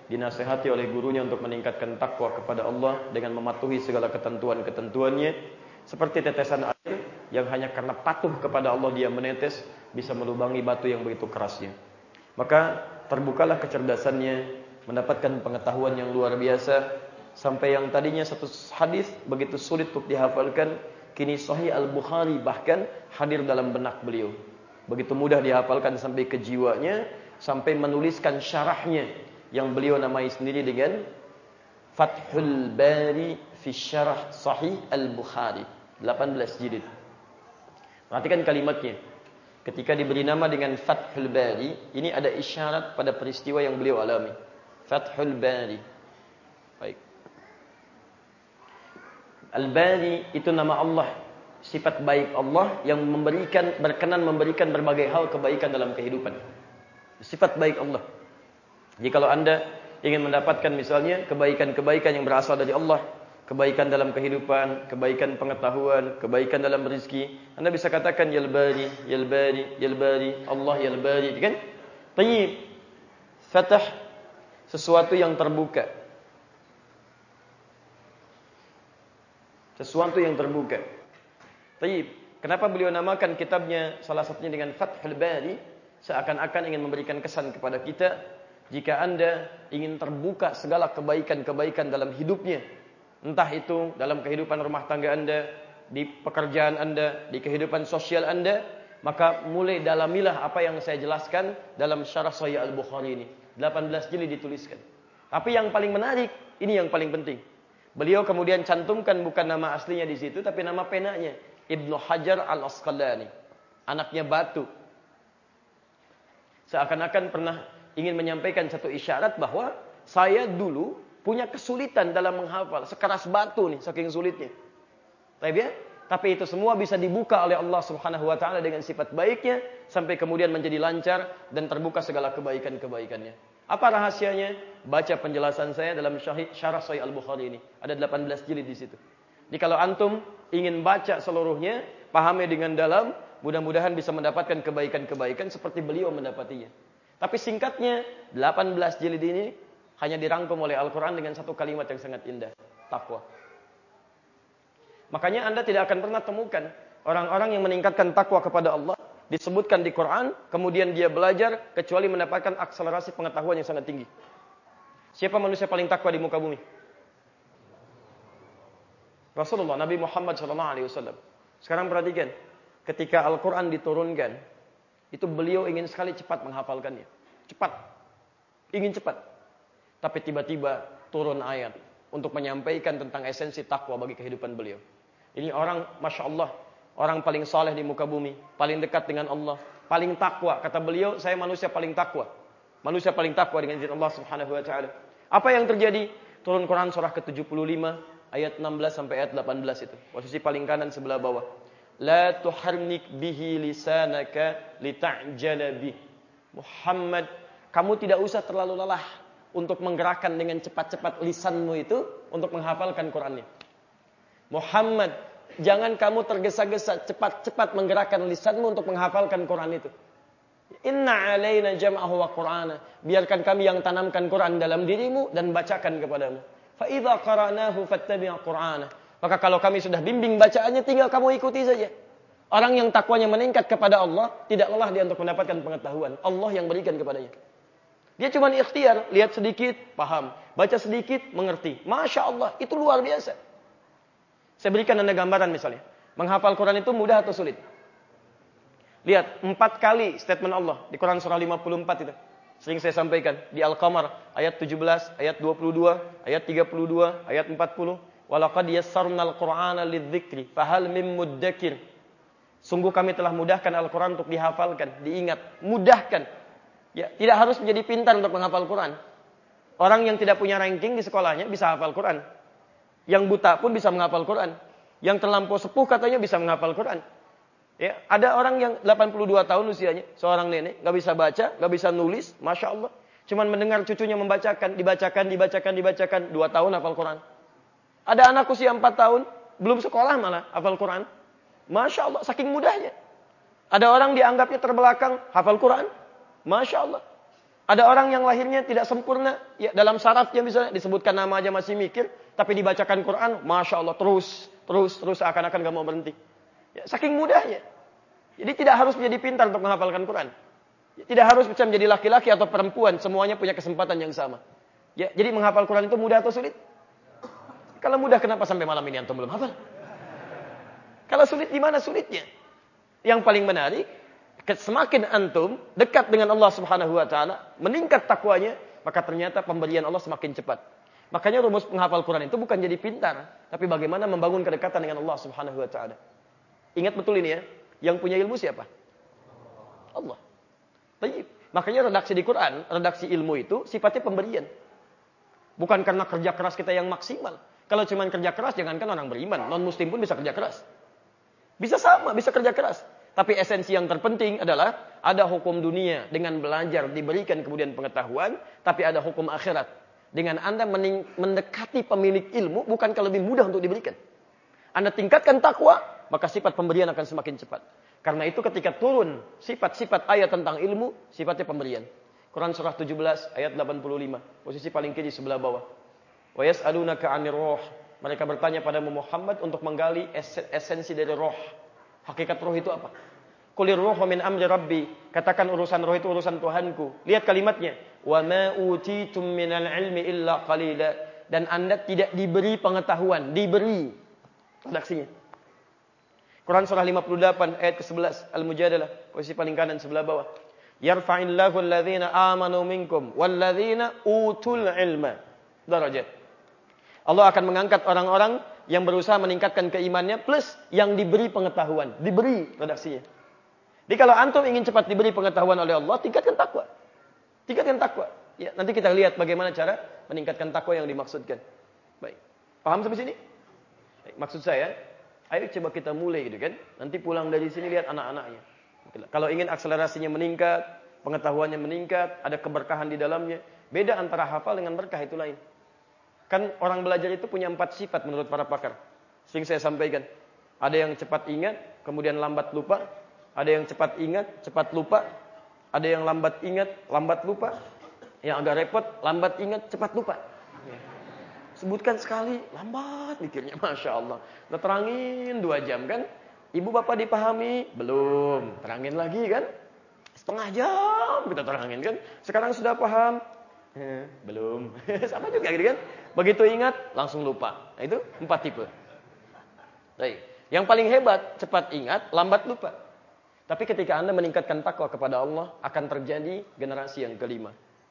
Speaker 2: dinasehati oleh gurunya untuk meningkatkan takwa kepada Allah dengan mematuhi segala ketentuan-ketentuannya, seperti tetesan air yang hanya karena patuh kepada Allah dia menetes, bisa melubangi batu yang begitu kerasnya. Maka terbukalah kecerdasannya, mendapatkan pengetahuan yang luar biasa, sampai yang tadinya satu hadis begitu sulit untuk dihafalkan, kini Sahih Al-Bukhari bahkan hadir dalam benak beliau. Begitu mudah dihafalkan sampai ke jiwanya, sampai menuliskan syarahnya yang beliau namai sendiri dengan Fathul Bari fi Syarah Sahih Al-Bukhari, delapan belas jilid. Perhatikan kalimatnya. Ketika diberi nama dengan Fathul Bari, ini ada isyarat pada peristiwa yang beliau alami. Fathul Bari. Baik. Al-Bari itu nama Allah, sifat baik Allah yang memberikan, berkenan memberikan berbagai hal kebaikan dalam kehidupan. Sifat baik Allah. Jadi kalau Anda ingin mendapatkan misalnya kebaikan-kebaikan yang berasal dari Allah, kebaikan dalam kehidupan, kebaikan pengetahuan, kebaikan dalam rezeki, Anda bisa katakan Yal Bari, Yal Bari, Yal Bari, Allah Yal Bari, kan? Tayyib. Fatah, sesuatu yang terbuka. Sesuatu yang terbuka. Tayyib. Kenapa beliau namakan kitabnya salah satunya dengan Fathul Bari? Seakan-akan ingin memberikan kesan kepada kita, jika Anda ingin terbuka segala kebaikan-kebaikan dalam hidupnya, entah itu dalam kehidupan rumah tangga Anda, di pekerjaan Anda, di kehidupan sosial Anda, maka mulai dalamilah apa yang saya jelaskan dalam Syarah Sahih Al-Bukhari ini. delapan belas jilid dituliskan. Tapi yang paling menarik, ini yang paling penting. Beliau kemudian cantumkan bukan nama aslinya di situ, tapi nama penanya, Ibnu Hajar Al-Asqalani, anaknya Batu. Seakan-akan pernah ingin menyampaikan satu isyarat bahwa saya dulu punya kesulitan dalam menghafal, sekeras batu nih, saking sulitnya. Tapi ya, tapi itu semua bisa dibuka oleh Allah Subhanahu wa taala dengan sifat baiknya sampai kemudian menjadi lancar dan terbuka segala kebaikan-kebaikannya. Apa rahasianya? Baca penjelasan saya dalam Syarah Sahih Al-Bukhari ini. Ada delapan belas jilid di situ. Jadi kalau antum ingin baca seluruhnya, pahami dengan dalam, mudah-mudahan bisa mendapatkan kebaikan-kebaikan seperti beliau mendapatinya. Tapi singkatnya, delapan belas jilid ini hanya dirangkum oleh Al-Quran dengan satu kalimat yang sangat indah. Takwa. Makanya Anda tidak akan pernah temukan orang-orang yang meningkatkan takwa kepada Allah, disebutkan di Quran, kemudian dia belajar, kecuali mendapatkan akselerasi pengetahuan yang sangat tinggi. Siapa manusia paling takwa di muka bumi? Rasulullah, Nabi Muhammad shallallahu alaihi wasallam. Sekarang perhatikan, ketika Al-Quran diturunkan, itu beliau ingin sekali cepat menghafalkannya. Cepat. Ingin cepat. Tapi tiba-tiba turun ayat untuk menyampaikan tentang esensi takwa bagi kehidupan beliau. Ini orang, Masya Allah, orang paling saleh di muka bumi, paling dekat dengan Allah, paling takwa. Kata beliau, saya manusia paling takwa. Manusia paling takwa dengan izin Allah Subhanahu wa taala. Apa yang terjadi? Turun Quran surah ke tujuh puluh lima, ayat enam belas sampai ayat delapan belas itu. Posisi paling kanan sebelah bawah. La tuharnik bihi lisanaka lita'jala bih. Muhammad, kamu tidak usah terlalu lelah untuk menggerakkan dengan cepat-cepat lisanmu itu untuk menghafalkan Qurannya. Muhammad, jangan kamu tergesa-gesa cepat-cepat menggerakkan lisanmu untuk menghafalkan Quran itu. Inna alaina jam'ahu wa Qur'ana. Biarkan kami yang tanamkan Quran dalam dirimu dan bacakan kepadamu. Fa idza qara'nahu fattabi' Qur'ana. Maka kalau kami sudah bimbing bacaannya, tinggal kamu ikuti saja. Orang yang takwanya meningkat kepada Allah, tidak lelah dia untuk mendapatkan pengetahuan. Allah yang berikan kepadanya. Dia cuma ikhtiar, lihat sedikit, paham. Baca sedikit, mengerti. Masya Allah, itu luar biasa. Saya berikan Anda gambaran misalnya. Menghafal Quran itu mudah atau sulit? Lihat, empat kali statement Allah di Quran surah lima puluh empat itu. Sering saya sampaikan. Di Al-Qamar, ayat tujuh belas, ayat dua puluh dua, ayat tiga puluh dua, ayat empat puluh. Walaqad yassarnal Qur'ana lidzikri fahal mim muddakir. Sungguh kami telah mudahkan Al-Quran untuk dihafalkan, diingat, mudahkan. Ya, tidak harus menjadi pintar untuk menghafal Quran. Orang yang tidak punya ranking di sekolahnya bisa hafal Quran. Yang buta pun bisa menghafal Quran. Yang terlampau sepuh katanya bisa menghafal Quran. Ya, ada orang yang delapan puluh dua tahun usianya, seorang nenek, nggak bisa baca, nggak bisa nulis, Masya Allah. Cuman mendengar cucunya membacakan, dibacakan, dibacakan, dibacakan, dua tahun hafal Quran. Ada anak usia empat tahun, belum sekolah malah hafal Quran. Masya Allah, saking mudahnya. Ada orang dianggapnya terbelakang, hafal Quran. Masya Allah. Ada orang yang lahirnya tidak sempurna, ya dalam syaratnya misalnya disebutkan nama aja masih mikir, tapi dibacakan Quran, masya Allah terus, terus, terus akan-akan gak mau berhenti. Ya, saking mudahnya. Jadi tidak harus menjadi pintar untuk menghafalkan Quran. Ya, tidak harus bisa menjadi laki-laki atau perempuan, semuanya punya kesempatan yang sama. Ya, jadi menghafal Quran itu mudah atau sulit? Kalau mudah kenapa sampai malam ini antum belum hafal? Kalau sulit di mana sulitnya? Yang paling menarik, semakin antum dekat dengan Allah Subhanahu wa taala, meningkat takwanya, maka ternyata pemberian Allah semakin cepat. Makanya rumus menghafal Quran itu bukan jadi pintar, tapi bagaimana membangun kedekatan dengan Allah Subhanahu wa taala. Ingat betul ini ya, yang punya ilmu siapa? Allah. Baik. Makanya redaksi di Quran, redaksi ilmu itu sifatnya pemberian. Bukan karena kerja keras kita yang maksimal. Kalau cuma kerja keras, jangankan orang beriman, non muslim pun bisa kerja keras. Bisa sama, bisa kerja keras. Tapi esensi yang terpenting adalah ada hukum dunia dengan belajar diberikan kemudian pengetahuan, tapi ada hukum akhirat. Dengan Anda mendekati pemilik ilmu, bukankah lebih mudah untuk diberikan? Anda tingkatkan takwa, maka sifat pemberian akan semakin cepat. Karena itu ketika turun sifat-sifat ayat tentang ilmu, sifatnya pemberian. Quran surah tujuh belas ayat delapan puluh lima, posisi paling kiri sebelah bawah. Wa yas'alunaka 'anir ruh. Mereka bertanya pada Muhammad untuk menggali esensi dari roh. Hakikat roh itu apa? Qulir ruhu min amri rabbi. Katakan urusan roh itu urusan Tuhanku. Lihat kalimatnya. Wa ma utitum minal ilmi illa qalila. Dan Anda tidak diberi pengetahuan. Diberi. Redaksinya. Quran surah lima puluh delapan ayat ke sebelas. Al-Mujadalah. Posisi paling kanan sebelah bawah. Yarfa'illahu alladhina amanu minkum. Walladhina utul ilma. Darajat. Allah akan mengangkat orang-orang yang berusaha meningkatkan keimannya plus yang diberi pengetahuan. Diberi redaksinya. Jadi kalau antum ingin cepat diberi pengetahuan oleh Allah, tingkatkan takwa. Tingkatkan takwa. Ya, nanti kita lihat bagaimana cara meningkatkan takwa yang dimaksudkan. Baik. Paham sampai sini? Baik, maksud saya, ayo coba kita mulai gitu kan. Nanti pulang dari sini lihat anak-anaknya. Kalau ingin akselerasinya meningkat, pengetahuannya meningkat, ada keberkahan di dalamnya. Beda antara hafal dengan berkah itu lain. Kan orang belajar itu punya empat sifat menurut para pakar. Sering saya sampaikan. Ada yang cepat ingat, kemudian lambat lupa. Ada yang cepat ingat, cepat lupa. Ada yang lambat ingat, lambat lupa. Yang agak repot, lambat ingat, cepat lupa. Sebutkan sekali, lambat mikirnya. Masya Allah. Udah terangin dua jam kan. Ibu bapak dipahami? Belum. Terangin lagi kan. Setengah jam kita terangin kan. Sekarang sudah paham? Eh, belum. Sama juga gitu kan. Begitu ingat, langsung lupa. Nah, itu empat tipe. Baik. Yang paling hebat, cepat ingat, lambat lupa. Tapi ketika Anda meningkatkan takwa kepada Allah, akan terjadi generasi yang kelima.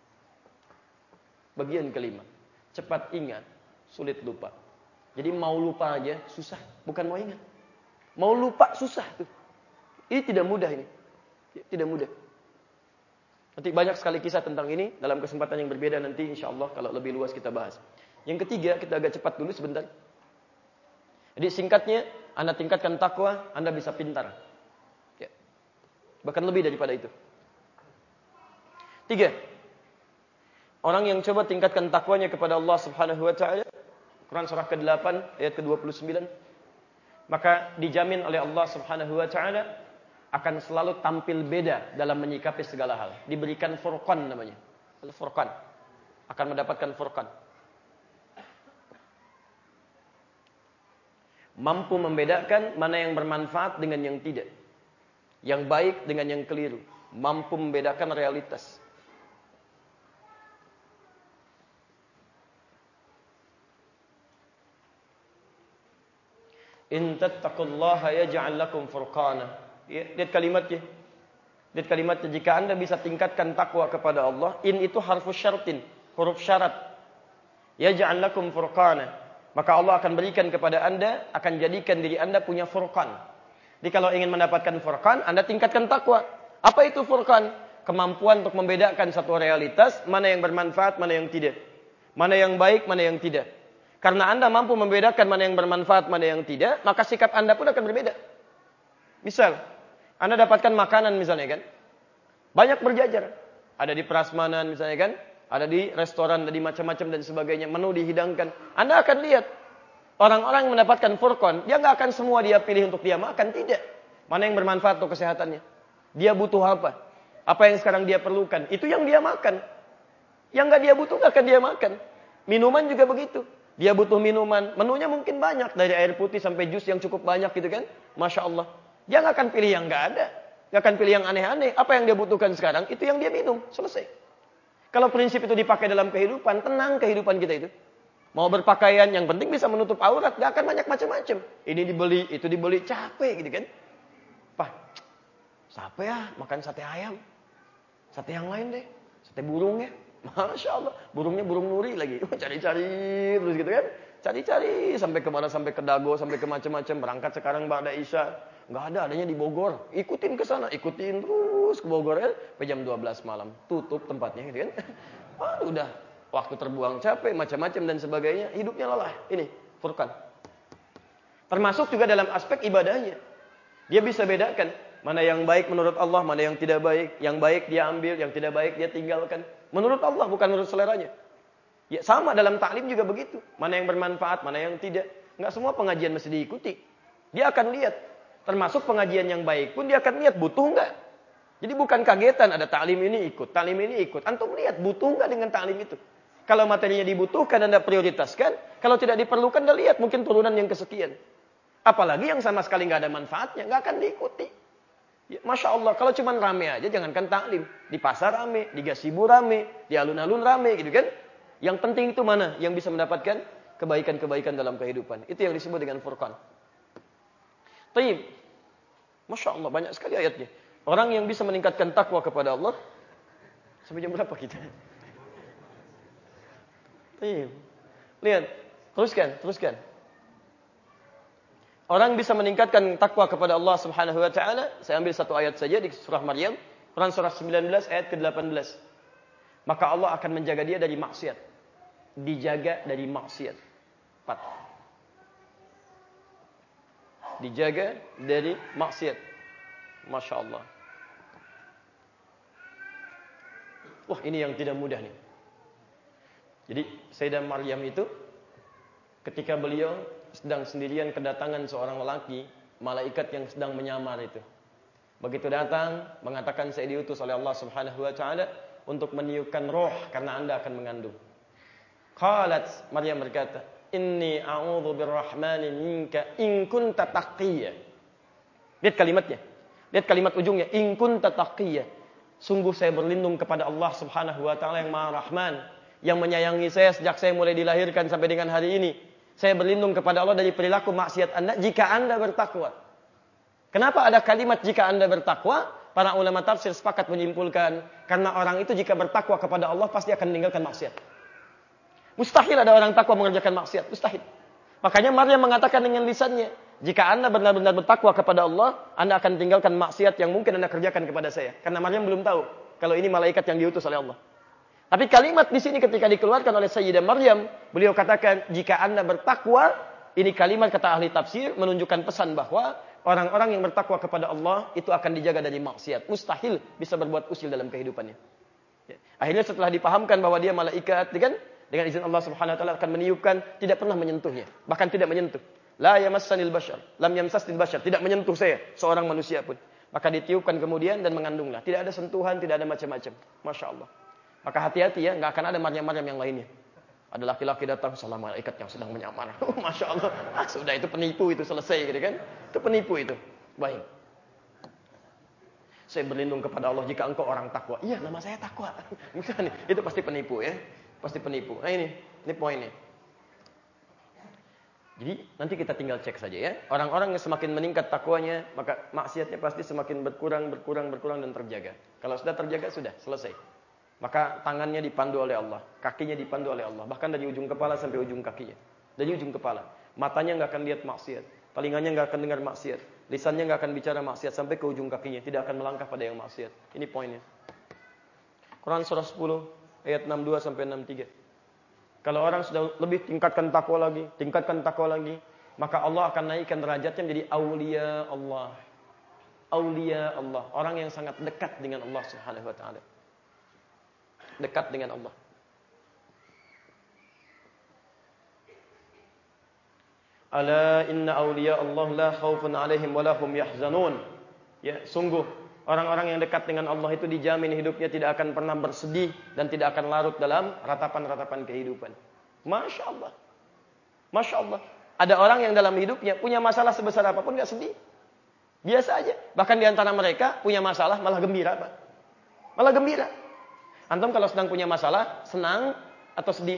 Speaker 2: Bagian kelima. Cepat ingat, sulit lupa. Jadi mau lupa aja susah, bukan mau ingat. Mau lupa susah tuh. Ini tidak mudah ini. Tidak mudah. Nanti banyak sekali kisah tentang ini dalam kesempatan yang berbeda nanti insya Allah kalau lebih luas kita bahas. Yang ketiga, kita agak cepat dulu sebentar. Jadi singkatnya, Anda tingkatkan takwa, Anda bisa pintar. Ya. Bahkan lebih daripada itu. Tiga. Orang yang coba tingkatkan takwanya kepada Allah Subhanahu wa taala, Quran surah ke-delapan ayat ke dua puluh sembilan. Maka dijamin oleh Allah Subhanahu wa taala akan selalu tampil beda dalam menyikapi segala hal. Diberikan furqan namanya. Al-furqan. Akan mendapatkan furqan. Mampu membedakan mana yang bermanfaat dengan yang tidak. Yang baik dengan yang keliru. Mampu membedakan realitas. In tattaqullaha yaj'al lakum furqana. Ya, lihat kalimatnya. Lihat kalimatnya. Jika Anda bisa tingkatkan takwa kepada Allah, in itu harfu syartin, huruf syarat. Yaj'al lakum furqana. Maka Allah akan berikan kepada Anda, akan jadikan diri Anda punya furqan. Jadi kalau ingin mendapatkan furqan, Anda tingkatkan takwa. Apa itu furqan? Kemampuan untuk membedakan satu realitas, mana yang bermanfaat, mana yang tidak. Mana yang baik, mana yang tidak. Karena Anda mampu membedakan mana yang bermanfaat, mana yang tidak, maka sikap Anda pun akan berbeda. Misal, Anda dapatkan makanan misalnya kan. Banyak berjajar. Ada di prasmanan misalnya kan. Ada di restoran, ada di macam-macam dan sebagainya. Menu dihidangkan. Anda akan lihat. Orang-orang yang mendapatkan furqan, dia nggak akan semua dia pilih untuk dia makan. Tidak. Mana yang bermanfaat untuk kesehatannya. Dia butuh apa. Apa yang sekarang dia perlukan, itu yang dia makan. Yang nggak dia butuh, nggak akan dia makan. Minuman juga begitu. Dia butuh minuman, menunya mungkin banyak. Dari air putih sampai jus yang cukup banyak gitu kan. Masya Allah. Dia nggak akan pilih yang nggak ada. Nggak akan pilih yang aneh-aneh. Apa yang dia butuhkan sekarang, itu yang dia minum. Selesai. Kalau prinsip itu dipakai dalam kehidupan, tenang kehidupan kita itu. Mau berpakaian, yang penting bisa menutup aurat. Nggak akan banyak macam-macam. Ini dibeli, itu dibeli, capek gitu kan. Pak, capek ya makan sate ayam. Sate yang lain deh. Sate burung ya. Masya Allah. Burungnya burung nuri lagi. Cari-cari terus gitu kan. Cari-cari. Sampai kemana? Sampai ke Dago. Sampai ke macam-macam. Berangkat sekarang ba'da Isya. Nggak ada. Adanya di Bogor. Ikutin ke sana. Ikutin terus ke Bogor ya. Sampai jam dua belas malam. Tutup tempatnya gitu kan. Waduh udah. Waktu terbuang capek. Macam-macam dan sebagainya. Hidupnya lelah. Ini. Furqan. Termasuk juga dalam aspek ibadahnya. Dia bisa bedakan. Mana yang baik menurut Allah, mana yang tidak baik. Yang baik dia ambil, yang tidak baik dia tinggalkan. Menurut Allah, bukan menurut seleranya. Ya sama dalam taklim juga begitu. Mana yang bermanfaat, mana yang tidak. Enggak semua pengajian mesti diikuti. Dia akan lihat. Termasuk pengajian yang baik pun dia akan lihat butuh enggak. Jadi bukan kagetan ada taklim ini ikut, taklim ini ikut. Antum lihat butuh enggak dengan taklim itu. Kalau materinya dibutuhkan Anda prioritaskan. Kalau tidak diperlukan Anda lihat mungkin turunan yang kesekian. Apalagi yang sama sekali enggak ada manfaatnya, enggak akan diikuti. Ya, Masya Allah, kalau cuma rame aja, jangankan taklim. Di pasar rame, di gazebo rame, di alun-alun rame gitu kan. Yang penting itu mana? Yang bisa mendapatkan kebaikan-kebaikan dalam kehidupan. Itu yang disebut dengan furqan. Taib. Masya Allah, banyak sekali ayatnya. Orang yang bisa meningkatkan takwa kepada Allah. Sampai jam berapa kita? Taib. Lihat, teruskan, teruskan. Orang bisa meningkatkan takwa kepada Allah Subhanahu wa taala. Saya ambil satu ayat saja di surah Maryam, Quran surah sembilan belas ayat ke delapan belas. Maka Allah akan menjaga dia dari maksiat. Dijaga dari maksiat. Empat. Dijaga dari maksiat. Masya Allah. Wah, ini yang tidak mudah nih. Jadi Sayyidah Maryam itu ketika beliau sedang sendirian kedatangan seorang lelaki, malaikat yang sedang menyamar itu. Begitu datang, mengatakan saya diutus oleh Allah Subhanahu wa taala untuk meniupkan roh karena Anda akan mengandung. Qalat, Maryam berkata, "Inni a'udzu birrahmani minka in kunta taqiyya." Lihat kalimatnya. Lihat kalimat ujungnya, in kunta taqiyya. Sungguh saya berlindung kepada Allah Subhanahu wa taala yang Maha Rahman, yang menyayangi saya sejak saya mulai dilahirkan sampai dengan hari ini. Saya berlindung kepada Allah dari perilaku maksiat Anda jika Anda bertakwa. Kenapa ada kalimat jika Anda bertakwa? Para ulama tafsir sepakat menyimpulkan karena orang itu jika bertakwa kepada Allah pasti akan meninggalkan maksiat. Mustahil ada orang takwa mengerjakan maksiat, mustahil. Makanya Maryam mengatakan dengan lisannya, jika Anda benar-benar bertakwa kepada Allah, Anda akan tinggalkan maksiat yang mungkin Anda kerjakan kepada saya. Karena Maryam belum tahu kalau ini malaikat yang diutus oleh Allah. Tapi kalimat di sini ketika dikeluarkan oleh Sayyidah Maryam, beliau katakan, jika Anda bertakwa, ini kalimat kata ahli tafsir menunjukkan pesan bahwa orang-orang yang bertakwa kepada Allah itu akan dijaga dari maksiat. Mustahil bisa berbuat usil dalam kehidupannya. Ya. Akhirnya setelah dipahamkan bahwa dia malaikat, kan? Dengan izin Allah Subhanahu wa taala akan meniupkan, tidak pernah menyentuhnya, bahkan tidak menyentuh. La yamassanil bashar, lam yamsasnil bashar, tidak menyentuh saya seorang manusia pun. Maka ditiupkan kemudian dan mengandunglah. Tidak ada sentuhan, tidak ada macam-macam. Masya Allah. Maka hati-hati ya, nggak akan ada Maryam-Maryam yang lainnya. Ada laki-laki datang, salah malaikat yang sedang menyamar. Masya Allah, ah, sudah itu penipu itu selesai, gitu kan? Itu penipu itu. Baik. Saya berlindung kepada Allah jika engkau orang takwa. Iya, nama saya takwa. Itu pasti penipu ya, pasti penipu. Nah ini, ini poinnya. Jadi nanti kita tinggal cek saja ya. Orang-orang yang semakin meningkat takwanya, maka maksiatnya pasti semakin berkurang, berkurang, berkurang dan terjaga. Kalau sudah terjaga sudah selesai. Maka tangannya dipandu oleh Allah, kakinya dipandu oleh Allah, bahkan dari ujung kepala sampai ujung kakinya. Dari ujung kepala, matanya nggak akan lihat maksiat, telinganya nggak akan dengar maksiat, lisannya nggak akan bicara maksiat sampai ke ujung kakinya, tidak akan melangkah pada yang maksiat. Ini poinnya. Quran surah sepuluh ayat enam puluh dua sampai enam puluh tiga. Kalau orang sudah lebih tingkatkan takwa lagi, tingkatkan takwa lagi, maka Allah akan naikkan derajatnya menjadi aulia Allah. Aulia Allah, orang yang sangat dekat dengan Allah Subhanahu wa taala. Dekat dengan Allah. Ala inna awliya Allah la khaufun alaihim wa lahum yahzanun. Ya, sungguh orang-orang yang dekat dengan Allah itu dijamin hidupnya tidak akan pernah bersedih dan tidak akan larut dalam ratapan-ratapan kehidupan. Masya Allah. Masya Allah. Ada orang yang dalam hidupnya punya masalah sebesar apapun gak sedih. Biasa aja. Bahkan di antara mereka punya masalah malah gembira, Pak. Malah gembira. Antum kalau sedang punya masalah, senang atau sedih?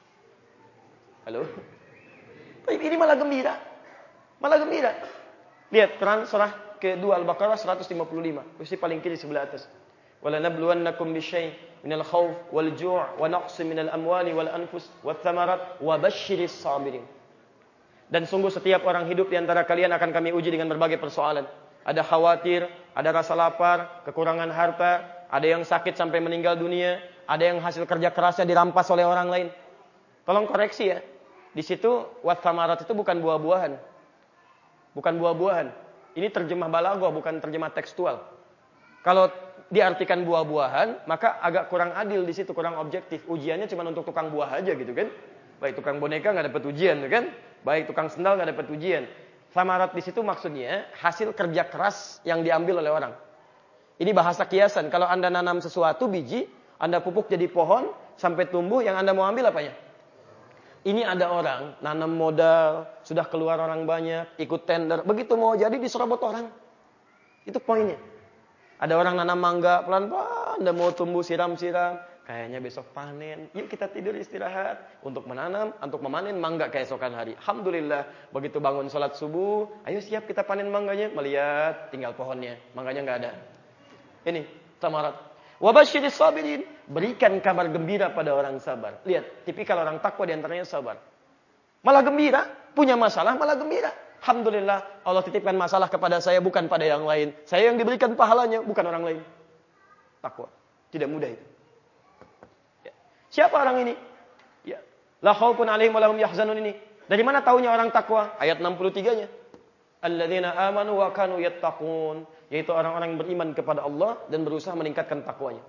Speaker 2: Halo? Ini malah gembira. Malah gembira. Lihat Quran surah kedua Al-Baqarah seratus lima puluh lima. Kursi paling kiri sebelah atas. وَلَنَبْلُوَنَّكُمْ بِشَيْءٍ مِنَ الْخَوْفِ وَالْجُوعِ وَنَقْصٍ مِنَ الْأَمْوَالِ وَالْأَنْفُسِ وَالثَّمَرَاتِ وَبَشِّرِ الصَّابِرِينَ. Dan sungguh setiap orang hidup di antara kalian akan kami uji dengan berbagai persoalan. Ada khawatir, ada rasa lapar, kekurangan harta, ada yang sakit sampai meninggal dunia, ada yang hasil kerja kerasnya dirampas oleh orang lain. Tolong koreksi ya. Di situ wathamarat itu bukan buah-buahan. Bukan buah-buahan. Ini terjemah balaghah, bukan terjemah tekstual. Kalau diartikan buah-buahan, maka agak kurang adil di situ, kurang objektif. Ujiannya cuma untuk tukang buah aja gitu kan. Baik tukang boneka nggak dapat ujian kan. Baik tukang sendal nggak dapat ujian. Samarat di situ maksudnya hasil kerja keras yang diambil oleh orang. Ini bahasa kiasan. Kalau Anda nanam sesuatu biji, Anda pupuk jadi pohon sampai tumbuh, yang Anda mau ambil apanya? Ini ada orang nanam modal, sudah keluar orang banyak, ikut tender, begitu mau jadi diserobot orang. Itu poinnya. Ada orang nanam mangga pelan-pelan, Anda mau tumbuh siram-siram, kayaknya besok panen. Yuk kita tidur istirahat untuk menanam, untuk memanen mangga keesokan hari. Alhamdulillah, begitu bangun sholat subuh, ayo siap kita panen mangganya. Melihat tinggal pohonnya, mangganya nggak ada. Ini samarat. Wabasyiris sabirin, berikan kabar gembira pada orang sabar. Lihat, tipikal orang takwa di antaranya sabar. Malah gembira, punya masalah malah gembira. Alhamdulillah, Allah titipkan masalah kepada saya bukan pada yang lain. Saya yang diberikan pahalanya, bukan orang lain. Takwa, tidak mudah itu. Ya. Siapa orang ini? Ya. La khaufun 'alaihim wa lahum yahzanun ini. Dari mana taunya orang takwa? Ayat enam puluh tiga-nya. Alladzina amanu wa kanu yattaqun, yaitu orang-orang yang beriman kepada Allah dan berusaha meningkatkan takwanya.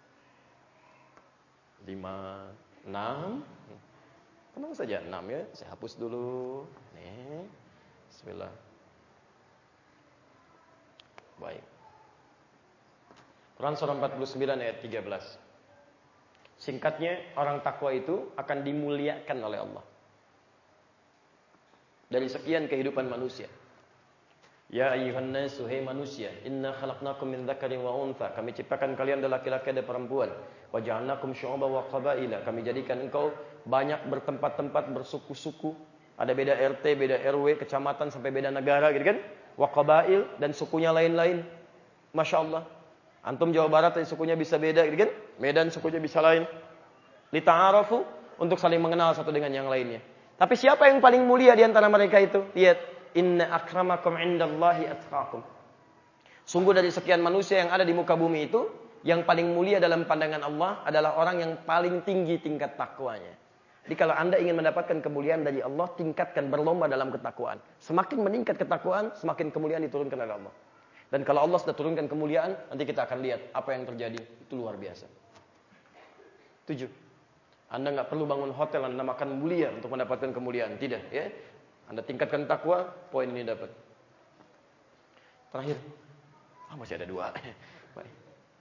Speaker 2: lima, enam. Tenang saja, enam ya. Saya hapus dulu. Nih. Bismillah. Baik. Quran surah empat puluh sembilan ayat tiga belas. Singkatnya, orang takwa itu akan dimuliakan oleh Allah. Dari sekian kehidupan manusia. Ya ayyuhan nasu, hai manusia, inna khalaqnakum min dzakarin wa untha. Kami ciptakan kalian dari laki-laki dan perempuan. Wa ja'alnakum syu'uban wa qabaila. Kami jadikan engkau banyak bertempat-tempat, bersuku-suku. Ada beda R T, beda R W, kecamatan sampai beda negara gitu kan? Wa qabail, dan sukunya lain-lain. Masya Allah. Antum Jawa Barat sukunya bisa beda gitu kan? Medan sukunya bisa lain. Lita'arafu, untuk saling mengenal satu dengan yang lainnya. Tapi siapa yang paling mulia di antara mereka itu? Lihat. Inna akramakum indallahi atqakum. Sungguh dari sekian manusia yang ada di muka bumi itu, yang paling mulia dalam pandangan Allah adalah orang yang paling tinggi tingkat takwanya. Jadi kalau Anda ingin mendapatkan kemuliaan dari Allah, tingkatkan, berlomba dalam ketakwaan. Semakin meningkat ketakwaan, semakin kemuliaan diturunkan oleh Allah. Dan kalau Allah sudah turunkan kemuliaan, nanti kita akan lihat apa yang terjadi. Itu luar biasa. Tujuh. Anda nggak perlu bangun hotel, Anda makan mulia untuk mendapatkan kemuliaan. Tidak, ya. Anda tingkatkan takwa, poin ini dapat. Terakhir. Ah, masih ada dua. Baik.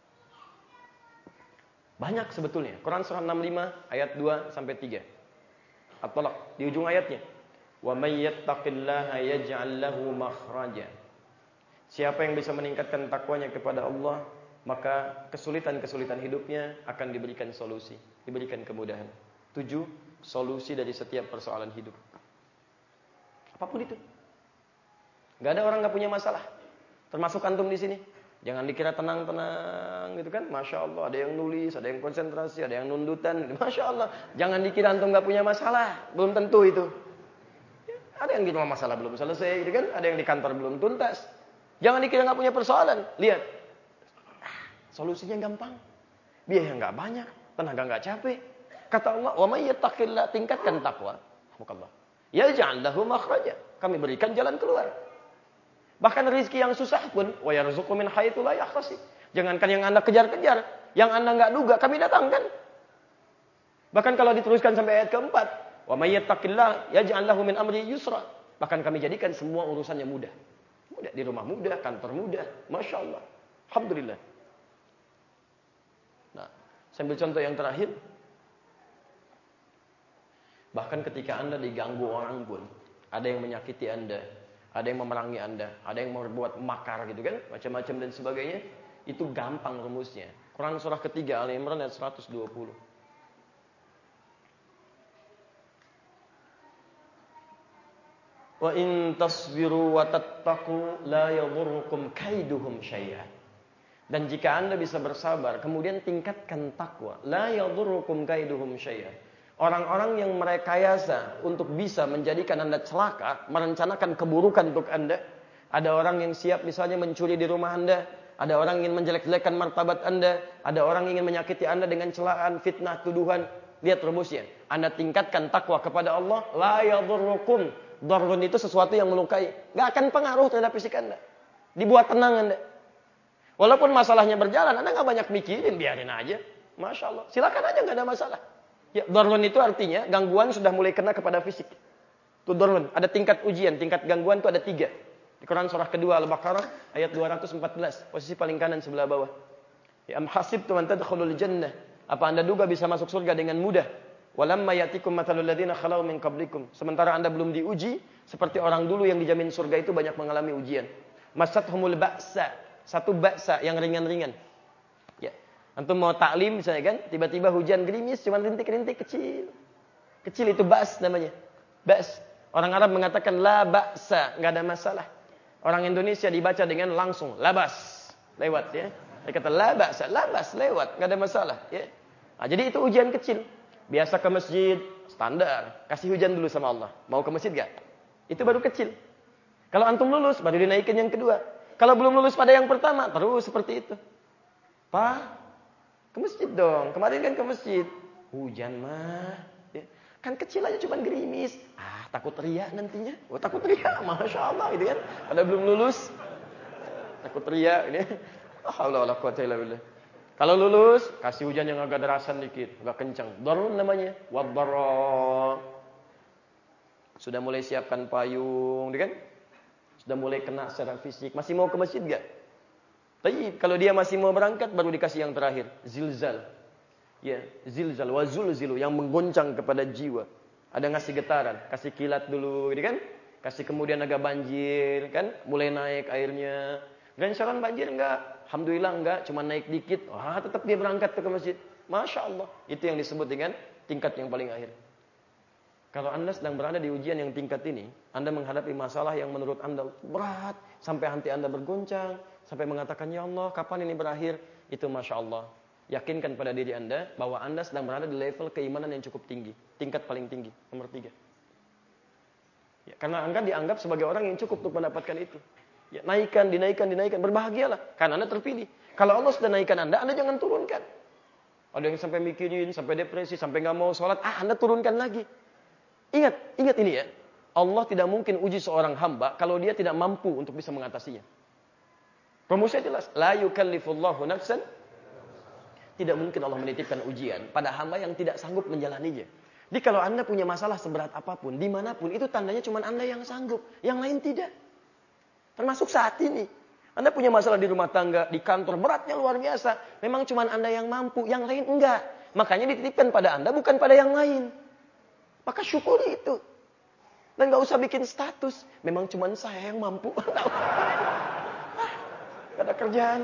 Speaker 2: Banyak sebetulnya. Quran surah enam puluh lima ayat dua sampai tiga. At-Talaq di ujung ayatnya. Wa may yattaqillaha yaj'al lahu makhraja. Siapa yang bisa meningkatkan takwanya kepada Allah, maka kesulitan-kesulitan hidupnya akan diberikan solusi, diberikan kemudahan. Tujuh, solusi dari setiap persoalan hidup. Apapun itu. Gak ada orang gak punya masalah. Termasuk antum di sini. Jangan dikira tenang-tenang gitu kan. Masya Allah, ada yang nulis, ada yang konsentrasi, ada yang nundutan. Masya Allah. Jangan dikira antum gak punya masalah. Belum tentu itu. Ada yang gitu masalah belum selesai gitu kan. Ada yang di kantor belum tuntas. Jangan dikira gak punya persoalan. Lihat. Solusinya gampang. Biaya gak banyak. Tenaga gak capek. Kata Allah, wa may yattaqillah, tingkatkan takwa. Alhamdulillah. Ya ja'allahu makhraja. Kami berikan jalan keluar. Bahkan rezeki yang susah pun, wa yarzuqu min haitsu la yahtasib. Jangankan yang Anda kejar-kejar, yang Anda enggak duga kami datangkan. Bahkan kalau diteruskan sampai ayat keempat, wa may yattaqillah yaj'al lahu min amri yusra. Bahkan kami jadikan semua urusannya mudah. Mudah di rumah mudah, kantor mudah. Masya Allah. Alhamdulillah. Nah, sambil contoh yang terakhir. Bahkan ketika Anda diganggu orang pun, ada yang menyakiti Anda, ada yang memerangi Anda, ada yang berbuat makar gitu kan, macam-macam dan sebagainya, itu gampang rumusnya. Quran surah ketiga Ali Imran ayat seratus dua puluh. Wa in tasbiru wa tattaqu la yadhurrukum kaiduhum syai'an. Dan jika Anda bisa bersabar, kemudian tingkatkan takwa, la yadhurrukum kaiduhum syai'an. Orang-orang yang merekayasa untuk bisa menjadikan Anda celaka, merencanakan keburukan untuk Anda. Ada orang yang siap misalnya mencuri di rumah Anda, ada orang yang ingin menjelek-jelekan martabat Anda, ada orang yang ingin menyakiti Anda dengan celaan, fitnah, tuduhan. Lihat rumusnya. Anda tingkatkan takwa kepada Allah, la yadhurrukum. Darun itu sesuatu yang melukai. Gak akan pengaruh terhadap fisik Anda. Dibuat tenang Anda. Walaupun masalahnya berjalan, Anda gak banyak mikirin, biarin aja. Masya Allah. Silakan aja, gak ada masalah. Ya, darun itu artinya gangguan sudah mulai kena kepada fisik. Itu darun. Ada tingkat ujian. Tingkat gangguan itu ada tiga. Di Quran surah kedua Al-Baqarah ayat dua ratus empat belas. Posisi paling kanan sebelah bawah. Ya, am hasibtum an tadkhulul jannah. Apa Anda duga bisa masuk surga dengan mudah? Walamma yatikum mathalul ladzina khalau min qablikum. Sementara Anda belum diuji, seperti orang dulu yang dijamin surga itu banyak mengalami ujian. Masathumul ba'sa, satu ba'sa yang ringan-ringan. Ya. Antum mau taklim misalnya kan, tiba-tiba hujan gerimis cuma rintik-rintik kecil. Kecil itu ba's namanya. Ba's. Orang Arab mengatakan la ba'sa, enggak ada masalah. Orang Indonesia dibaca dengan langsung labas, lewat ya. Dia kata la ba'sa, labas lewat, enggak ada masalah ya. Nah, jadi itu ujian kecil. Biasa ke masjid, standar. Kasih hujan dulu sama Allah. Mau ke masjid gak? Itu baru kecil. Kalau antum lulus, baru dinaikin yang kedua. Kalau belum lulus pada yang pertama, terus seperti itu. Pak, ke masjid dong. Kemarin kan ke masjid. Hujan mah. Ya. Kan kecil aja cuma gerimis. Ah, takut riak nantinya. Oh, takut riak. Masya Allah gitu kan. Pada belum lulus. Takut riak. Ini. Alhamdulillah. Alhamdulillah. Kalau lulus, kasih hujan yang agak derasan dikit, agak kencang. Darun namanya. Waddarra. Sudah mulai siapkan payung, kan? Sudah mulai kena secara fisik. Masih mau ke masjid gak? Tapi kalau dia masih mau berangkat, baru dikasih yang terakhir. Zilzal. Ya, zilzal. Wazulzilu. Yang menggoncang kepada jiwa. Ada ngasih getaran. Kasih kilat dulu, kan? Kasih kemudian agak banjir, kan? Mulai naik airnya. Dan sekarang banjir enggak? Alhamdulillah enggak, cuma naik dikit. Wah, tetap dia berangkat ke masjid. Masya Allah. Itu yang disebut dengan tingkat yang paling akhir. Kalau Anda sedang berada di ujian yang tingkat ini, Anda menghadapi masalah yang menurut Anda berat, sampai hati Anda bergoncang, sampai mengatakan, ya Allah, kapan ini berakhir? Itu Masya Allah. Yakinkan pada diri Anda bahwa Anda sedang berada di level keimanan yang cukup tinggi. Tingkat paling tinggi, nomor tiga. Ya, karena Anda dianggap sebagai orang yang cukup untuk mendapatkan itu. Ya, naikkan, dinaikkan, dinaikkan. Berbahagialah. Karena Anda terpilih. Kalau Allah sudah naikkan Anda, Anda jangan turunkan. Ada yang sampai mikirin, sampai depresi, sampai nggak mau sholat. Ah, Anda turunkan lagi. Ingat, ingat ini ya. Allah tidak mungkin uji seorang hamba kalau dia tidak mampu untuk bisa mengatasinya. Rumusnya jelas. La yukallifullahu nafsan. Tidak mungkin Allah menitipkan ujian pada hamba yang tidak sanggup menjalaninya. Jadi kalau Anda punya masalah seberat apapun, dimanapun, itu tandanya cuma Anda yang sanggup. Yang lain tidak. Termasuk saat ini. Anda punya masalah di rumah tangga, di kantor, beratnya luar biasa. Memang cuma Anda yang mampu, yang lain enggak. Makanya dititipkan pada Anda, bukan pada yang lain. Maka syukuri itu. Dan gak usah bikin status. Memang cuma saya yang mampu. Gak ada kerjaan.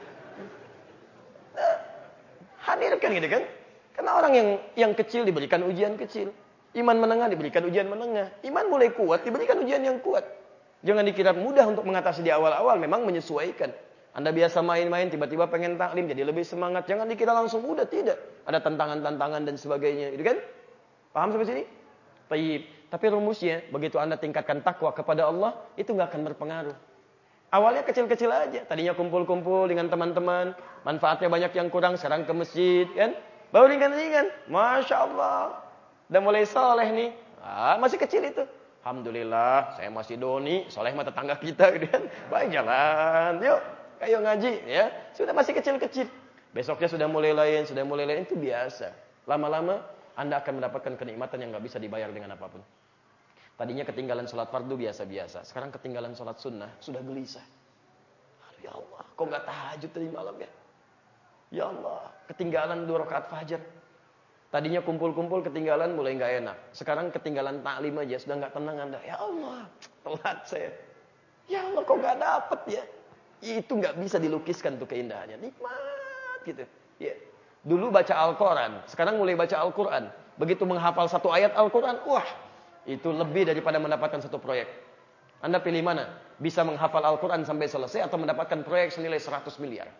Speaker 2: Nah, hadirkan gitu kan. Karena orang yang yang kecil diberikan ujian kecil. Iman menengah diberikan ujian menengah. Iman mulai kuat, diberikan ujian yang kuat. Jangan dikira mudah untuk mengatasi di awal-awal. Memang menyesuaikan. Anda biasa main-main, tiba-tiba pengen taklim, jadi lebih semangat. Jangan dikira langsung mudah, tidak. Ada tantangan-tantangan dan sebagainya. Gitu kan? Paham sampai sini? Baik. Tapi rumusnya, begitu Anda tingkatkan takwa kepada Allah, itu nggak akan berpengaruh. Awalnya kecil-kecil aja. Tadinya kumpul-kumpul dengan teman-teman. Manfaatnya banyak yang kurang, sekarang ke masjid. Kan? Baru ringan-ringan. Masya Allah. Udah mulai soleh nih. Ah, masih kecil itu. Alhamdulillah, saya masih doni, soleh mah tetangga kita, gitu kan. Baik, jalan, yuk, ayo ngaji, ya. Sudah masih kecil-kecil. Besoknya sudah mulai lain, sudah mulai lain, itu biasa. Lama-lama, Anda akan mendapatkan kenikmatan yang nggak bisa dibayar dengan apapun. Tadinya ketinggalan sholat fardu biasa-biasa. Sekarang ketinggalan sholat sunnah, sudah gelisah. Ya Allah, kok nggak tahajud tadi malam ya? Ya Allah, ketinggalan dua rakaat fajar. Tadinya kumpul-kumpul ketinggalan mulai nggak enak. Sekarang ketinggalan taklim aja sudah nggak tenang Anda. Ya Allah, telat saya. Ya Allah, kok nggak dapet ya? Itu nggak bisa dilukiskan tuh keindahannya. Nikmat gitu. Ya. Dulu baca Al-Quran, sekarang mulai baca Al-Quran. Begitu menghafal satu ayat Al-Quran, wah, itu lebih daripada mendapatkan satu proyek. Anda pilih mana? Bisa menghafal Al-Quran sampai selesai atau mendapatkan proyek senilai seratus miliar?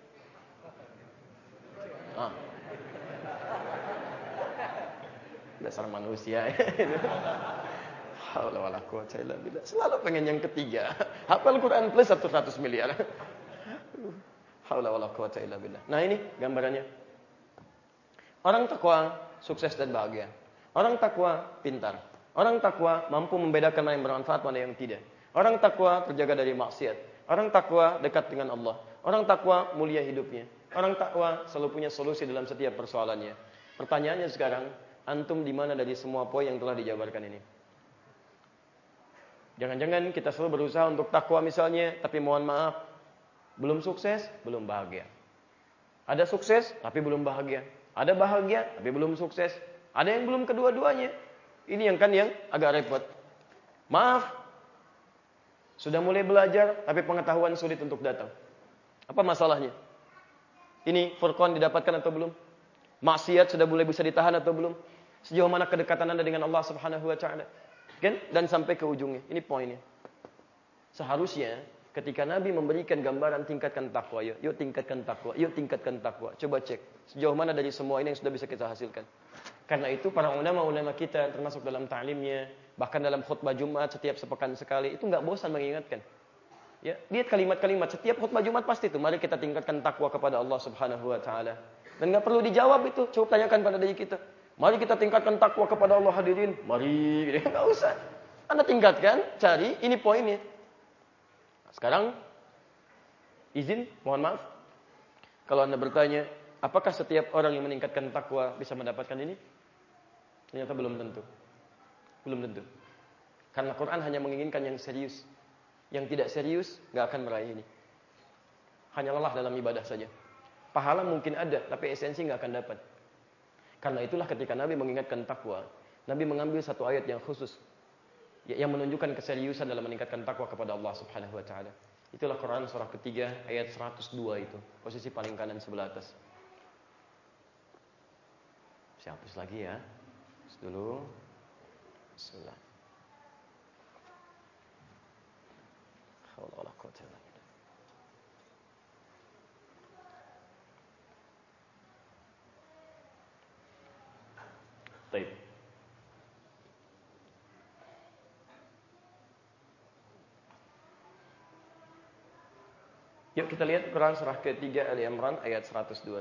Speaker 2: Ah. Dasar manusia. Haula wala quwwata illa billah. Selalu pengen yang ketiga. Hafal Quran plus seratus miliar. Haula wala quwwata illa billah. Nah, ini gambarannya. Orang takwa sukses dan bahagia. Orang takwa pintar. Orang takwa mampu membedakan mana yang bermanfaat, mana yang tidak. Orang takwa terjaga dari maksiat. Orang takwa dekat dengan Allah. Orang takwa mulia hidupnya. Orang takwa selalu punya solusi dalam setiap persoalannya. Pertanyaannya sekarang, antum di mana dari semua poin yang telah dijabarkan ini? Jangan-jangan kita selalu berusaha untuk takwa misalnya, tapi mohon maaf, belum sukses, belum bahagia. Ada sukses, tapi belum bahagia. Ada bahagia, tapi belum sukses. Ada yang belum kedua-duanya. Ini yang kan yang agak repot. Maaf, sudah mulai belajar, tapi pengetahuan sulit untuk datang. Apa masalahnya? Ini furqan didapatkan atau belum? Maksiat sudah mulai bisa ditahan atau belum? Sejauh mana kedekatan Anda dengan Allah Subhanahu wa taala? Kan? Dan sampai ke ujungnya. Ini poinnya. Seharusnya ketika Nabi memberikan gambaran tingkatkan takwa, yuk, yuk tingkatkan takwa, yuk tingkatkan takwa. Coba cek sejauh mana dari semua ini yang sudah bisa kita hasilkan. Karena itu para ulama-ulama kita termasuk dalam ta'limnya, bahkan dalam khutbah Jumat setiap sepekan sekali, itu enggak bosan mengingatkan. Ya, lihat kalimat-kalimat setiap khutbah Jumat pasti itu, mari kita tingkatkan takwa kepada Allah Subhanahu wa taala. Dan enggak perlu dijawab itu, coba tanyakan pada diri kita. Mari kita tingkatkan takwa kepada Allah, hadirin. Mari, enggak usah. Anda tingkatkan, cari, ini poinnya. Nah, sekarang izin, mohon maaf. Kalau Anda bertanya, apakah setiap orang yang meningkatkan takwa bisa mendapatkan ini? Ternyata belum tentu. Belum tentu. Karena Quran hanya menginginkan yang serius. Yang tidak serius gak akan meraih ini. Hanya lelah dalam ibadah saja. Pahala mungkin ada, tapi esensi gak akan dapat. Karena itulah ketika Nabi mengingatkan takwa, Nabi mengambil satu ayat yang khusus, yang menunjukkan keseriusan dalam meningkatkan takwa kepada Allah Subhanahu wa taala. Itulah Quran surah ketiga ayat seratus dua itu, posisi paling kanan sebelah atas. Saya hapus lagi ya. Hapus dulu. Bismillah. Allah quwwata illa billah. Baik. Yuk kita lihat Quran surah ketiga Ali Imran ayat seratus dua.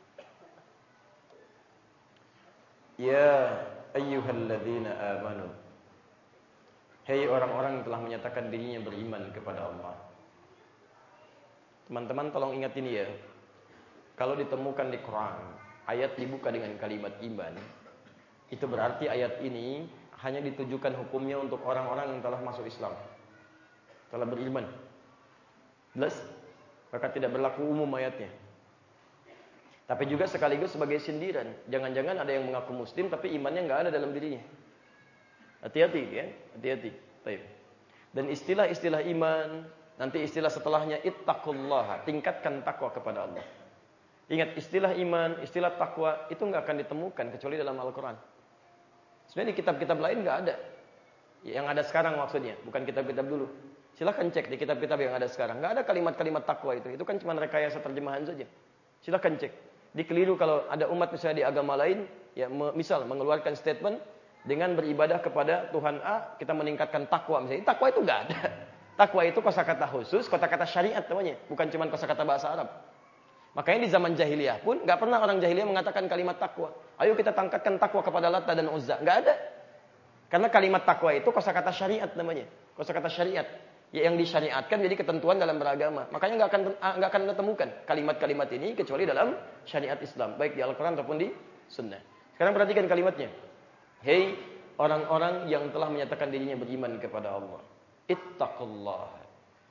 Speaker 2: Ya ayyuhalladzina amanu. Hei orang-orang yang telah menyatakan dirinya beriman kepada Allah. Teman-teman tolong ingat ini ya. Kalau ditemukan di Quran, ayat dibuka dengan kalimat iman, itu berarti ayat ini hanya ditujukan hukumnya untuk orang-orang yang telah masuk Islam, telah beriman. Jelas? Maka tidak berlaku umum ayatnya. Tapi juga sekaligus sebagai sindiran. Jangan-jangan ada yang mengaku muslim tapi imannya nggak ada dalam dirinya. Hati-hati ya, hati-hati. Baik. Dan istilah-istilah iman, nanti istilah setelahnya ittaqullaha, tingkatkan takwa kepada Allah. Ingat istilah iman, istilah takwa itu nggak akan ditemukan kecuali dalam Al-Quran. Sebenarnya di kitab-kitab lain nggak ada. Yang ada sekarang maksudnya, bukan kitab-kitab dulu. Silahkan cek di kitab-kitab yang ada sekarang. Nggak ada kalimat-kalimat takwa itu. Itu kan cuma rekayasa terjemahan saja. Silahkan cek. Dikeliru kalau ada umat misalnya di agama lain, ya misal mengeluarkan statement dengan beribadah kepada Tuhan A, kita meningkatkan takwa misalnya. Takwa itu nggak ada. Takwa itu kosakata khusus, kata-kata syariat namanya, bukan cuma kosakata bahasa Arab. Makanya di zaman jahiliyah pun nggak pernah orang jahiliyah mengatakan kalimat takwa. Ayo kita tangkatkan takwa kepada Lata dan Uzza. Nggak ada. Karena kalimat takwa itu kosakata syariat namanya, kosakata syariat. Ya, yang disyariatkan jadi ketentuan dalam beragama. Makanya nggak akan nggak akan ditemukan kalimat-kalimat ini kecuali dalam syariat Islam, baik di Al-Quran ataupun di Sunnah. Sekarang perhatikan kalimatnya. Hei orang-orang yang telah menyatakan dirinya beriman kepada Allah, ittaqullah.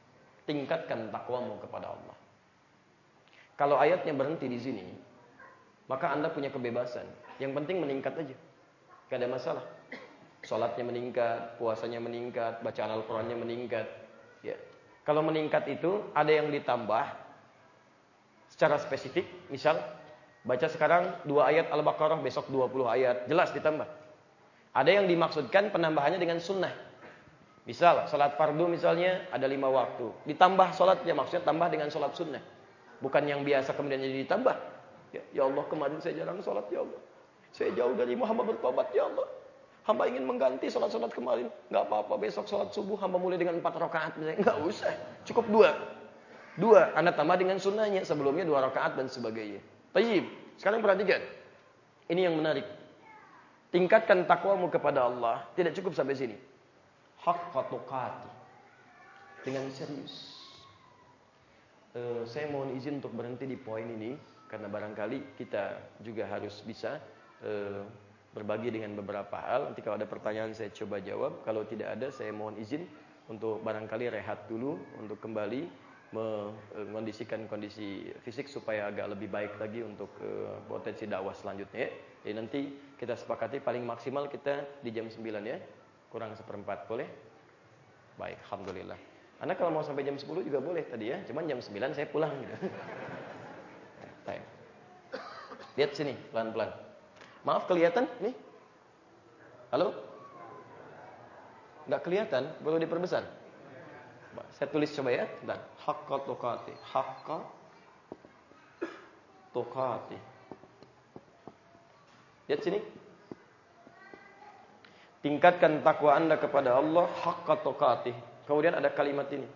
Speaker 2: tingkatkan takwamu kepada Allah. Kalau ayatnya berhenti di sini, maka Anda punya kebebasan. Yang penting meningkat aja. Gak ada masalah. Salatnya meningkat, puasanya meningkat, bacaan Al-Qur'annya meningkat. Ya. Kalau meningkat itu ada yang ditambah secara spesifik, misal baca sekarang dua ayat Al-Baqarah, besok dua puluh ayat, jelas ditambah. Ada yang dimaksudkan penambahannya dengan sunnah. Misal, salat fardu misalnya ada lima waktu. Ditambah salatnya, maksudnya tambah dengan salat sunnah. Bukan yang biasa kemudian jadi ditambah. Ya, ya Allah, kemarin saya jarang salat, ya Allah. Saya jauh dari Muhammad bertobat, ya Allah. Hamba ingin mengganti salat-salat kemarin. Enggak apa-apa, besok salat subuh hamba mulai dengan empat rakaat misalnya. Enggak usah, cukup dua. Dua, Anda tambah dengan sunnahnya. Sebelumnya dua rakaat dan sebagainya. Tayyib, sekarang perhatikan. Ini yang menarik. Tingkatkan takwamu kepada Allah. Tidak cukup sampai sini. Haqqa tuqati. Dengan serius. Uh, saya mohon izin untuk berhenti di poin ini. Karena barangkali kita juga harus bisa uh, berbagi dengan beberapa hal. Nanti kalau ada pertanyaan saya coba jawab. Kalau tidak ada saya mohon izin untuk barangkali rehat dulu. Untuk kembali mengondisikan kondisi fisik supaya agak lebih baik lagi untuk uh, potensi dakwah selanjutnya. Jadi nanti kita sepakati paling maksimal kita di jam sembilan ya. Kurang seperempat, boleh? Baik, alhamdulillah. Anda kalau mau sampai jam sepuluh juga boleh tadi ya. Cuman jam sembilan saya pulang gitu. Baik. Lihat sini, pelan-pelan. Maaf, kelihatan? Nih. Halo? Enggak kelihatan? Perlu diperbesar? Saya tulis coba ya. Bentar. Haqqa tuqati. Haqqa tuqati. Lihat sini. Tingkatkan takwa Anda kepada Allah haqqa tuqatih. Kemudian ada kalimat ini.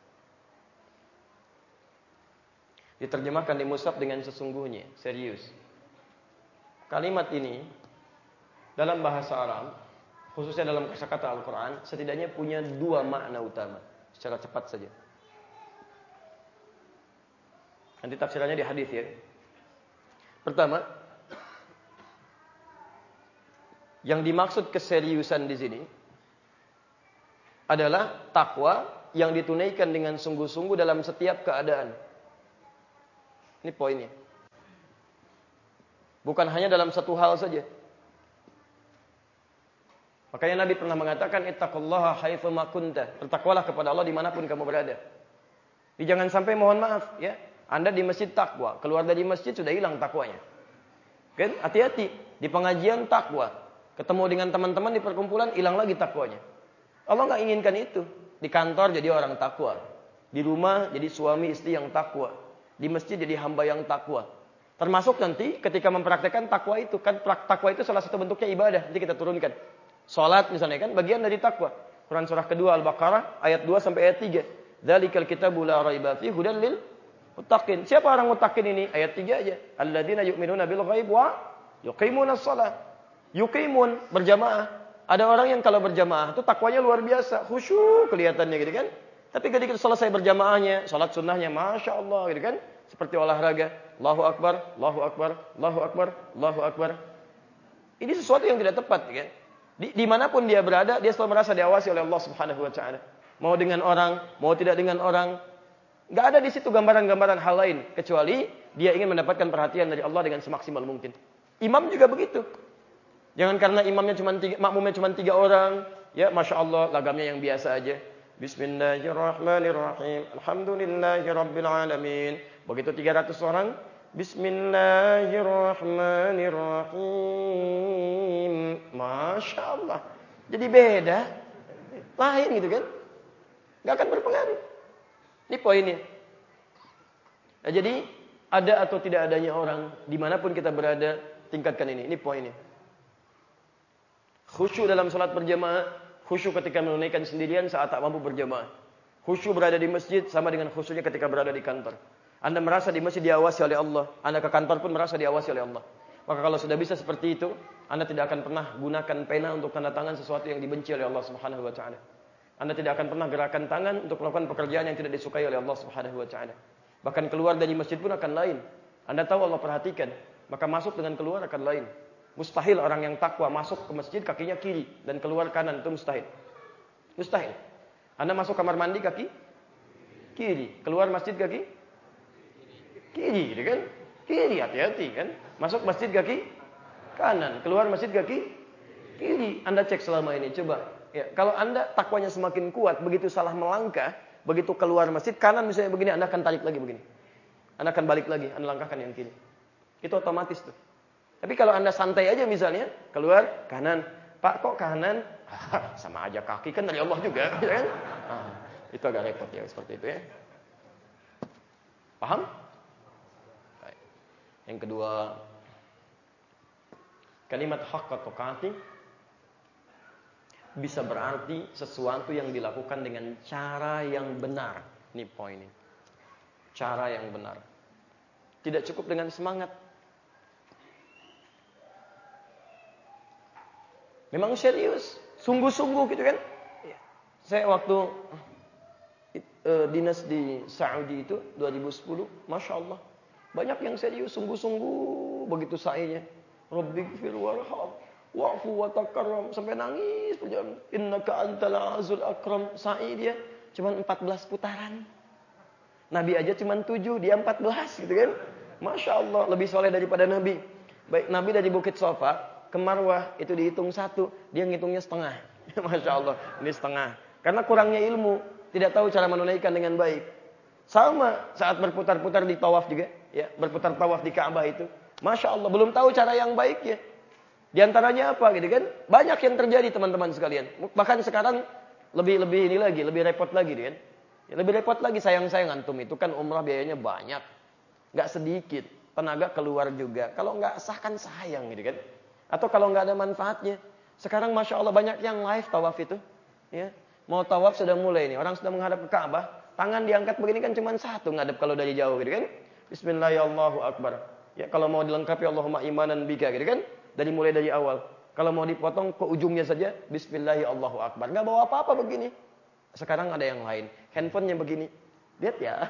Speaker 2: Diterjemahkan di mushaf dengan sesungguhnya, serius. Kalimat ini dalam bahasa Arab, khususnya dalam kosakata Al-Qur'an, setidaknya punya dua makna utama. Secara cepat saja. Nanti tafsirannya di hadis ya. Pertama, yang dimaksud keseriusan di sini adalah takwa yang ditunaikan dengan sungguh-sungguh dalam setiap keadaan. Ini poinnya. Bukan hanya dalam satu hal saja. Makanya Nabi pernah mengatakan ittaqullaha haitsu ma kunta. Bertakwalah kepada Allah dimanapun kamu berada. Jadi jangan sampai mohon maaf ya, Anda di masjid takwa, keluar dari masjid sudah hilang takwanya. Kan? Hati-hati di pengajian takwa. Ketemu dengan teman-teman di perkumpulan, hilang lagi takwanya. Allah nggak inginkan itu. Di kantor jadi orang takwa. Di rumah jadi suami istri yang takwa. Di masjid jadi hamba yang takwa. Termasuk nanti ketika mempraktekkan takwa itu. Kan takwa itu salah satu bentuknya ibadah. Nanti kita turunkan. Salat misalnya kan bagian dari takwa. Quran surah kedua Al-Baqarah ayat dua sampai ayat tiga. Dzalikal kitabu la raiba fihi hudan lil muttaqin. Siapa orang muttaqin ini? Ayat tiga aja. Alladzina yu'minuna bil ghaib wa yuqimunas shalah. Yuqimun, berjamaah. Ada orang yang kalau berjamaah itu takwanya luar biasa, khusyuk kelihatannya gitu kan. Tapi ketika selesai berjamaahnya, salat sunnahnya Masya Allah gitu kan. Seperti olahraga, Allahu Akbar, Allahu Akbar, Allahu Akbar, Allahu Akbar. Ini sesuatu yang tidak tepat kan. Di, dimanapun dia berada, dia selalu merasa diawasi oleh Allah Subhanahu Wa Taala. Mau dengan orang, mau tidak dengan orang, nggak ada di situ gambaran-gambaran hal lain kecuali dia ingin mendapatkan perhatian dari Allah dengan semaksimal mungkin. Imam juga begitu. Jangan karena imamnya cuma tiga, makmumnya cuma tiga orang, ya Masya Allah lagamnya yang biasa aja. Bismillahirrahmanirrahim. Alhamdulillahirabbil alamin. Begitu tiga ratus orang, Bismillahirrahmanirrahim. Masya Allah. Jadi beda. Lain gitu kan. Gak akan berpengaruh. Ini poinnya. Nah, jadi ada atau tidak adanya orang, dimanapun kita berada, tingkatkan ini. Ini poinnya. Khusyuk dalam salat berjamaah, khusyuk ketika menunaikan sendirian saat tak mampu berjamaah. Khusyuk berada di masjid sama dengan khusyuknya ketika berada di kantor. Anda merasa di masjid diawasi oleh Allah, Anda ke kantor pun merasa diawasi oleh Allah. Maka kalau sudah bisa seperti itu, Anda tidak akan pernah gunakan pena untuk tanda tangan sesuatu yang dibenci oleh Allah Subhanahu Wa Taala. Anda tidak akan pernah gerakan tangan untuk melakukan pekerjaan yang tidak disukai oleh Allah Subhanahu Wa Taala. Bahkan keluar dari masjid pun akan lain. Anda tahu Allah perhatikan, maka masuk dengan keluar akan lain. Mustahil orang yang takwa masuk ke masjid kakinya kiri dan keluar kanan, itu mustahil. Mustahil. Anda masuk kamar mandi kaki kiri. Keluar masjid kaki kiri, gitu kan? Kiri, hati-hati kan? Masuk masjid kaki kanan, keluar masjid kaki kiri. Anda cek selama ini, coba. Ya, kalau Anda takwanya semakin kuat, begitu salah melangkah, begitu keluar masjid kanan misalnya begini, Anda akan tarik lagi begini. Anda akan balik lagi, Anda langkahkan yang kiri. Itu otomatis tuh. Tapi kalau Anda santai aja misalnya, keluar kanan, Pak kok kanan? Sama aja kaki kan dari Allah juga, ya kan? Ah, itu agak repot ya seperti itu ya. Paham? Baik. Yang kedua, kalimat haqqa tuqati bisa berarti sesuatu yang dilakukan dengan cara yang benar. Ini poin ini. Cara yang benar. Tidak cukup dengan semangat. Memang serius, sungguh-sungguh gitu kan. Saya waktu uh, dinas di Saudi itu dua ribu sepuluh, Masya Allah. Banyak yang serius, sungguh-sungguh begitu sa'inya. Rabbighfir warham wa'fu wa takarram, sampai nangis berjalan. Innaka antal azul akram. Sa'i dia cuma empat belas putaran. Nabi aja cuma tujuh, dia empat belas gitu kan. Masya Allah, lebih soleh daripada Nabi. Baik, Nabi dari Bukit Sofa ke Marwah itu dihitung satu, dia ngitungnya setengah. Masya Allah, ini setengah. Karena kurangnya ilmu, tidak tahu cara menunaikan dengan baik. Sama saat berputar-putar di tawaf juga, ya, berputar tawaf di Ka'bah itu. Masya Allah, belum tahu cara yang baik ya. Di antaranya apa gitu kan? Banyak yang terjadi teman-teman sekalian. Bahkan sekarang lebih lebih ini lagi, lebih repot lagi kan? Ya, lebih repot lagi, sayang-sayang antum itu kan umrah biayanya banyak, nggak sedikit, tenaga keluar juga. Kalau nggak sah kan sayang gitu kan? Atau kalau nggak ada manfaatnya. Sekarang Masya Allah banyak yang live tawaf itu. Ya. Mau tawaf sudah mulai nih. Orang sudah menghadap ke Ka'bah. Tangan diangkat begini kan cuma satu ngadep kalau dari jauh gitu kan. Bismillahirrahmanirrahim. Ya, kalau mau dilengkapi Allahumma imanan bika gitu kan. Dari mulai dari awal. Kalau mau dipotong ke ujungnya saja. Bismillahirrahmanirrahim. Nggak bawa apa-apa begini. Sekarang ada yang lain. Handphonenya begini. Lihat ya.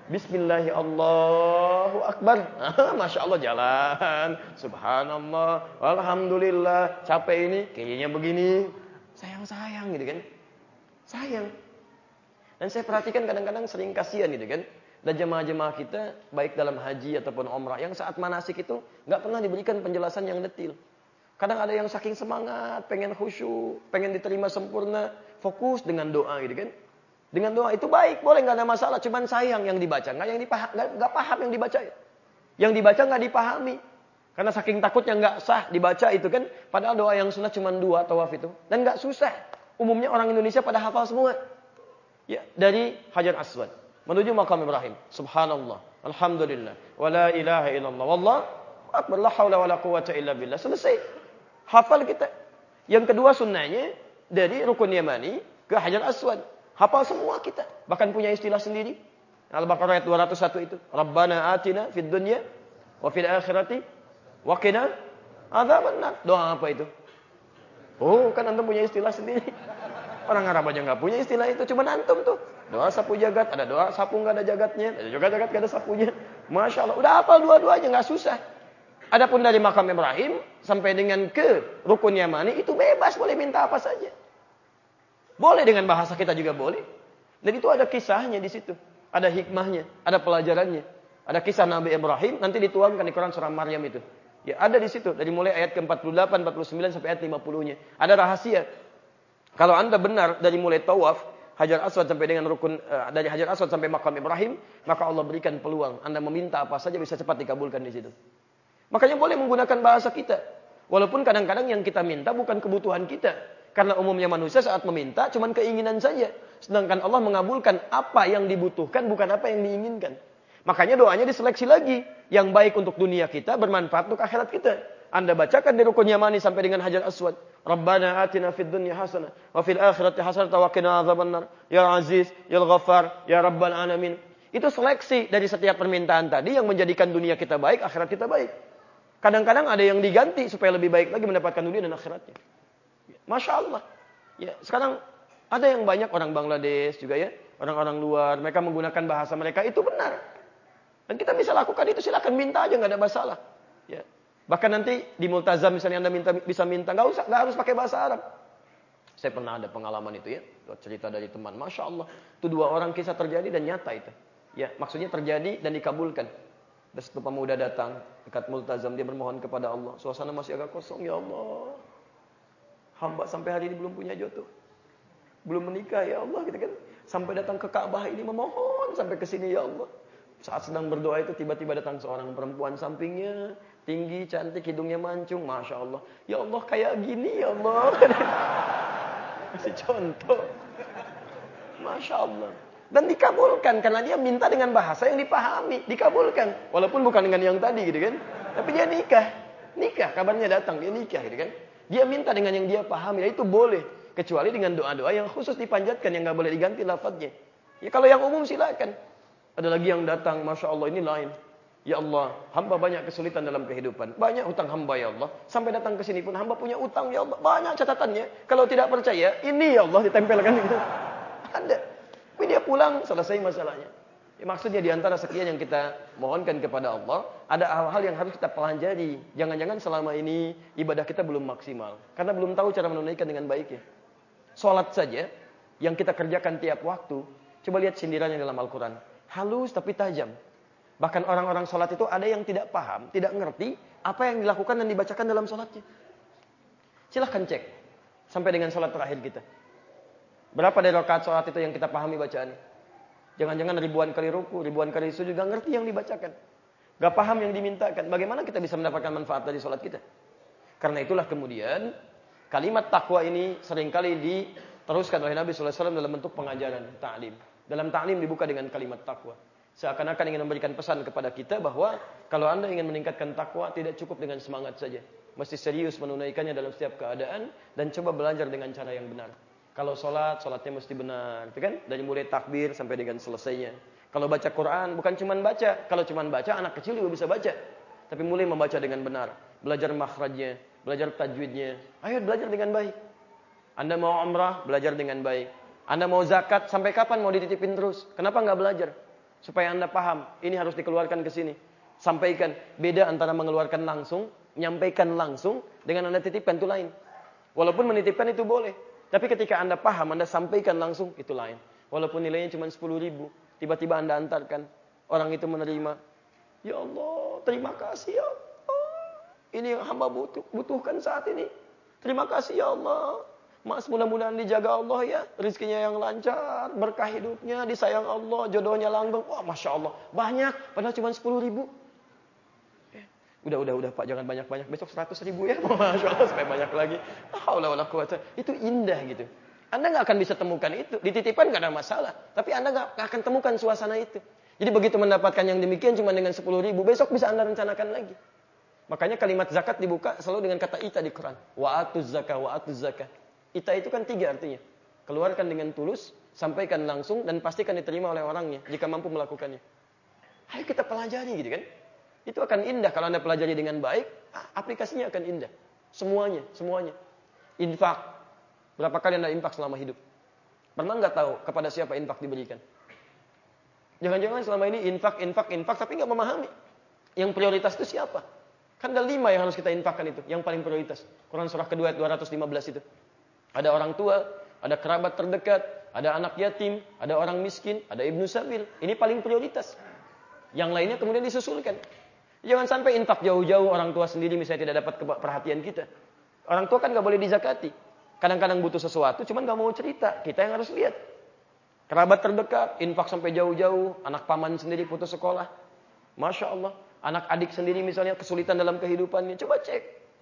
Speaker 2: Bismillahirrahmanirrahim. Masya Allah jalan. Subhanallah. Alhamdulillah. Capek ini. Kayaknya begini. Sayang-sayang gitu kan. Sayang. Dan saya perhatikan kadang-kadang sering kasihan gitu kan. Dan jemaah-jemaah kita. Baik dalam haji ataupun umrah. Yang saat manasik itu. Gak pernah diberikan penjelasan yang detil. Kadang ada yang saking semangat. Pengen khusyuk. Pengen diterima sempurna. Fokus dengan doa gitu kan. Dengan doa itu baik, boleh, nggak ada masalah. Cuman sayang yang dibaca, nggak yang dipaham, nggak, nggak paham yang dibaca. Yang dibaca nggak dipahami, karena saking takutnya nggak sah dibaca itu kan. Padahal doa yang sunnah cuma dua tawaf itu, dan nggak susah. Umumnya orang Indonesia pada hafal semua. Ya, dari Hajar Aswad menuju Maqam Ibrahim. Subhanallah, Alhamdulillah, wala ilaha illallah, wallah akbar, la haula wala quwwata illa billah. Selesai, hafal kita. Yang kedua sunnahnya dari Rukun Yamani ke Hajar Aswad. Hafal semua kita. Bahkan punya istilah sendiri. Al-Baqarah ayat dua ratus satu itu. Rabbana atina fid dunya wa fil akhirati wa qina adzabannar. Doa apa itu? Oh, kan antum punya istilah sendiri. Orang Arab aja enggak punya istilah itu, cuma antum tuh. Doa sapu jagat, ada doa sapu enggak ada jagatnya, ada juga jagat enggak ada sapunya. Masya Allah, udah hafal dua-duanya enggak susah. Adapun dari Maqam Ibrahim sampai dengan ke Rukun Yamani itu bebas, boleh minta apa saja. Boleh dengan bahasa kita juga boleh. Dan itu ada kisahnya di situ. Ada hikmahnya, ada pelajarannya. Ada kisah Nabi Ibrahim, nanti dituangkan di Quran surah Maryam itu. Ya, ada di situ. Dari mulai ayat ke empat puluh delapan, empat puluh sembilan sampai ayat lima puluh-nya. Ada rahasia. Kalau Anda benar dari mulai tawaf, Hajar Aswad sampai dengan rukun, uh, dari Hajar Aswad sampai Maqam Ibrahim, maka Allah berikan peluang. Anda meminta apa saja bisa cepat dikabulkan di situ. Makanya boleh menggunakan bahasa kita. Walaupun kadang-kadang yang kita minta bukan kebutuhan kita. Karena umumnya manusia saat meminta cuma keinginan saja. Sedangkan Allah mengabulkan apa yang dibutuhkan, bukan apa yang diinginkan. Makanya doanya diseleksi lagi. Yang baik untuk dunia kita, bermanfaat untuk akhirat kita. Anda bacakan di Rukun Yamani sampai dengan Hajar Aswad. Rabbana atina fid dunya hasanah. Wa fil akhirati hasanah wa qina adzabannar. Ya Aziz, Ya Ghaffar, Ya Rabbal Alamin. Itu seleksi dari setiap permintaan tadi yang menjadikan dunia kita baik, akhirat kita baik. Kadang-kadang ada yang diganti supaya lebih baik lagi mendapatkan dunia dan akhiratnya. Masya Allah. Ya, sekarang ada yang banyak orang Bangladesh juga ya, orang-orang luar, mereka menggunakan bahasa mereka itu benar. Dan kita bisa lakukan itu, silakan minta aja, nggak ada masalah. Ya. Bahkan nanti di multazam misalnya Anda minta bisa minta, nggak usah, nggak harus pakai bahasa Arab. Saya pernah ada pengalaman itu ya, cerita dari teman. Masya Allah, itu dua orang kisah terjadi dan nyata itu. Ya, maksudnya terjadi dan dikabulkan. Dan setelah pemuda datang dekat multazam, dia bermohon kepada Allah. Suasana masih agak kosong, ya Allah. Hamba sampai hari ini belum punya jodoh. Belum menikah ya Allah gitu kan. Sampai datang ke Ka'bah ini memohon sampai ke sini ya Allah. Saat sedang berdoa itu tiba-tiba datang seorang perempuan sampingnya, tinggi, cantik, hidungnya mancung, Masya Allah. Ya Allah kayak gini ya Allah. Kasih contoh. Masya Allah. Dan dikabulkan karena dia minta dengan bahasa yang dipahami, dikabulkan. Walaupun bukan dengan yang tadi gitu kan. Tapi dia nikah. Nikah, kabarnya datang, dia nikah gitu kan. Dia minta dengan yang dia pahami, ya itu boleh. Kecuali dengan doa-doa yang khusus dipanjatkan, yang gak boleh diganti lafadznya. Ya kalau yang umum silakan. Ada lagi yang datang, Masya Allah ini lain. Ya Allah, hamba banyak kesulitan dalam kehidupan. Banyak hutang hamba ya Allah. Sampai datang ke sini pun hamba punya utang ya Allah. Banyak catatannya. Kalau tidak percaya, ini ya Allah ditempelkan gitu. Ada. Tapi dia pulang, selesai masalahnya. Ya, maksudnya di antara sekian yang kita mohonkan kepada Allah, ada hal-hal yang harus kita pelajari. Jangan-jangan selama ini ibadah kita belum maksimal. Karena belum tahu cara menunaikan dengan baiknya. Sholat saja, yang kita kerjakan tiap waktu, coba lihat sindirannya dalam Al-Quran. Halus tapi tajam. Bahkan orang-orang sholat itu ada yang tidak paham, tidak ngerti apa yang dilakukan dan dibacakan dalam sholatnya. Silahkan cek. Sampai dengan sholat terakhir kita. Berapa dari rakaat sholat itu yang kita pahami bacaannya? Jangan-jangan ribuan kali ruku, ribuan kali sujud, gak ngerti yang dibacakan. Gak paham yang dimintakan. Bagaimana kita bisa mendapatkan manfaat dari sholat kita? Karena itulah kemudian, kalimat takwa ini seringkali diteruskan oleh Nabi shallallahu alaihi wasallam dalam bentuk pengajaran, ta'lim. Dalam ta'lim dibuka dengan kalimat takwa. Seakan-akan ingin memberikan pesan kepada kita bahwa kalau anda ingin meningkatkan takwa, tidak cukup dengan semangat saja. Mesti serius menunaikannya dalam setiap keadaan dan coba belajar dengan cara yang benar. Kalau sholat, sholatnya mesti benar, itu kan? Dari mulai takbir sampai dengan selesainya. Kalau baca Quran, bukan cuma baca. Kalau cuma baca, anak kecil juga bisa baca. Tapi mulai membaca dengan benar. Belajar makhrajnya, belajar tajwidnya. Ayo belajar dengan baik. Anda mau umrah, belajar dengan baik. Anda mau zakat, sampai kapan mau dititipin terus? Kenapa nggak belajar? Supaya anda paham, ini harus dikeluarkan ke sini. Sampaikan. Beda antara mengeluarkan langsung, menyampaikan langsung, dengan anda titipkan itu lain. Walaupun menitipkan itu boleh. Tapi ketika anda paham, anda sampaikan langsung, itu lain. Walaupun nilainya cuma sepuluh ribu. Tiba-tiba anda antarkan. Orang itu menerima. Ya Allah, terima kasih ya Allah. Ini yang hamba butuh, butuhkan saat ini. Terima kasih ya Allah. Mas, mudah-mudahan dijaga Allah ya. Rizkinya yang lancar. Berkah hidupnya, disayang Allah. Jodohnya langgeng. Wah, Masya Allah. Banyak. Padahal cuma sepuluh ribu. Udah, udah, udah Pak, jangan banyak-banyak. Besok seratus ribu ya. Masya Allah, supaya banyak lagi. Itu indah gitu. Anda nggak akan bisa temukan itu. Dititipkan nggak ada masalah. Tapi Anda nggak akan temukan suasana itu. Jadi begitu mendapatkan yang demikian cuma dengan sepuluh ribu. Besok bisa Anda rencanakan lagi. Makanya kalimat zakat dibuka selalu dengan kata ita di Quran. Wa'atuz zakah, wa'atuz zakah. Ita itu kan tiga artinya. Keluarkan dengan tulus, sampaikan langsung, dan pastikan diterima oleh orangnya. Jika mampu melakukannya. Ayo kita pelajari gitu kan. Itu akan indah kalau anda pelajari dengan baik, aplikasinya akan indah. Semuanya, semuanya. Infak. Berapa kali anda infak selama hidup? Pernah nggak tahu kepada siapa infak diberikan? Jangan-jangan selama ini infak, infak, infak, tapi nggak memahami. Yang prioritas itu siapa? Kan ada lima yang harus kita infakkan itu, yang paling prioritas. Quran surah kedua ayat dua ratus lima belas itu. Ada orang tua, ada kerabat terdekat, ada anak yatim, ada orang miskin, ada ibnu sabil. Ini paling prioritas. Yang lainnya kemudian disusulkan. Jangan sampai infak jauh-jauh orang tua sendiri misalnya tidak dapat perhatian kita. Orang tua kan nggak boleh dizakati. Kadang-kadang butuh sesuatu, cuman nggak mau cerita. Kita yang harus lihat. Kerabat terdekat, infak sampai jauh-jauh. Anak paman sendiri putus sekolah. Masya Allah. Anak adik sendiri misalnya kesulitan dalam kehidupannya. Coba cek.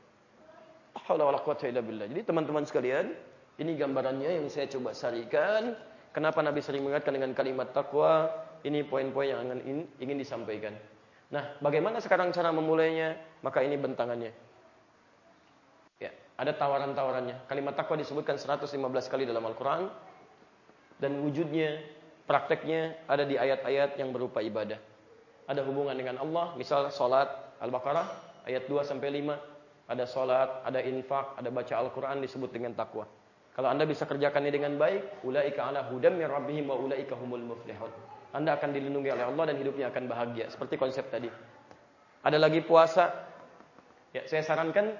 Speaker 2: Jadi teman-teman sekalian, ini gambarannya yang saya coba sarikan. Kenapa Nabi sering mengingatkan dengan kalimat takwa? Ini poin-poin yang ingin, ingin disampaikan. Nah, bagaimana sekarang cara memulainya? Maka ini bentangannya. Ya, ada tawaran-tawarannya. Kalimat takwa disebutkan seratus lima belas kali dalam Al-Quran. Dan wujudnya, prakteknya ada di ayat-ayat yang berupa ibadah. Ada hubungan dengan Allah, misal salat Al-Baqarah ayat dua sampai lima. Ada salat, ada infak, ada baca Al-Quran disebut dengan takwa. Kalau anda bisa kerjakan ini dengan baik, ulaika ala hudam min rabbihim wa ulaika humul muflihun. Anda akan dilindungi oleh Allah dan hidupnya akan bahagia. Seperti konsep tadi. Ada lagi puasa. Ya, saya sarankan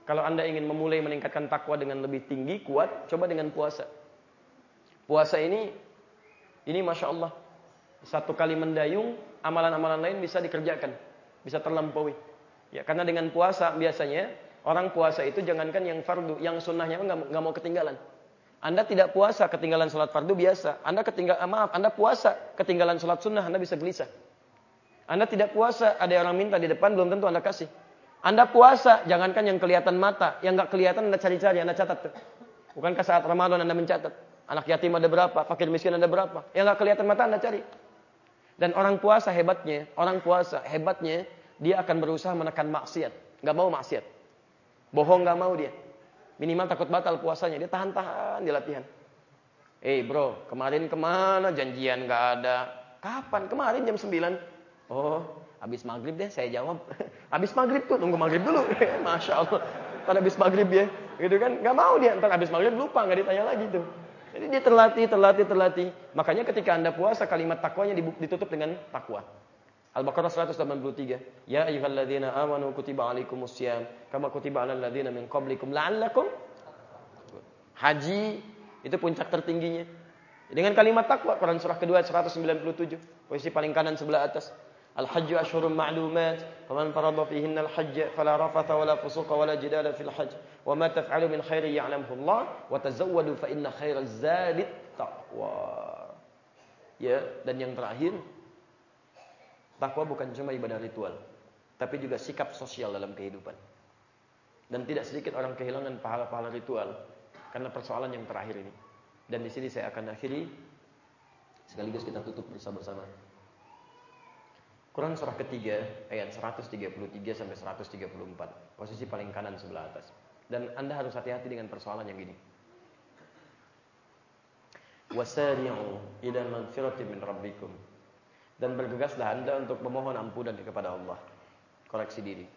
Speaker 2: Kalau Anda ingin memulai meningkatkan takwa dengan lebih tinggi, kuat, coba dengan puasa. Puasa ini, ini Masya Allah, satu kali mendayung, amalan-amalan lain bisa dikerjakan, bisa terlampaui. Ya, karena dengan puasa biasanya, orang puasa itu jangankan yang fardu, yang sunnahnya nggak nggak mau ketinggalan. Anda tidak puasa ketinggalan sholat fardu biasa. Anda ketinggal, maaf, Anda puasa ketinggalan sholat sunnah, Anda bisa gelisah. Anda tidak puasa, ada orang minta di depan, belum tentu Anda kasih. Anda puasa, jangankan yang kelihatan mata, yang nggak kelihatan Anda cari-cari, Anda catat tuh. Bukankah saat Ramadan Anda mencatat? Anak yatim ada berapa, fakir miskin ada berapa? Yang nggak kelihatan mata Anda cari. Dan orang puasa hebatnya, orang puasa hebatnya, dia akan berusaha menekan maksiat. Nggak mau maksiat. Bohong nggak mau dia. Minimal takut batal puasanya, dia tahan-tahan di latihan. Eh bro, kemarin kemana janjian nggak ada? Kapan? Kemarin jam sembilan. Oh, habis maghrib deh, saya jawab. Habis maghrib tuh, nunggu maghrib dulu. Masya Allah. Ntar habis maghrib ya. Gitu kan, nggak mau dia. Ntar habis maghrib lupa, nggak ditanya lagi tuh. Jadi dia terlatih, terlatih, terlatih. Makanya ketika Anda puasa, kalimat takwanya ditutup dengan takwa. Al-Baqarah seratus delapan puluh tiga. Ya ayyuhalladzina amanu kutiba alaikumussyam kama kutiba alal ladzina min qablikum la'allakum. Haji itu puncak tertingginya. Dengan kalimat takwa, Quran surah kedua seratus sembilan puluh tujuh. Posisi paling kanan sebelah atas. Al-hajju asyhurun ma'lumat, faman farada fihinna al-hajja fala rafatha wala fusuqa wala jidala fil hajj, wa ma taf'alu min khairin ya'lamuhu Allah, wa tazawwadu fa inna khairaz zadit taqwa. Ya, dan yang terakhir, takwa bukan cuma ibadah ritual, tapi juga sikap sosial dalam kehidupan. Dan tidak sedikit orang kehilangan pahala-pahala ritual karena persoalan yang terakhir ini. Dan di sini saya akan akhiri, sekaligus kita tutup bersama-sama. Quran surah ketiga ayat seratus tiga puluh tiga sampai seratus tiga puluh empat, posisi paling kanan sebelah atas. Dan Anda harus hati-hati dengan persoalan yang gini. Wasari'u ila magfiratin min rabbikum. Dan bergegaslah Anda untuk memohon ampunan kepada Allah. Koreksi diri.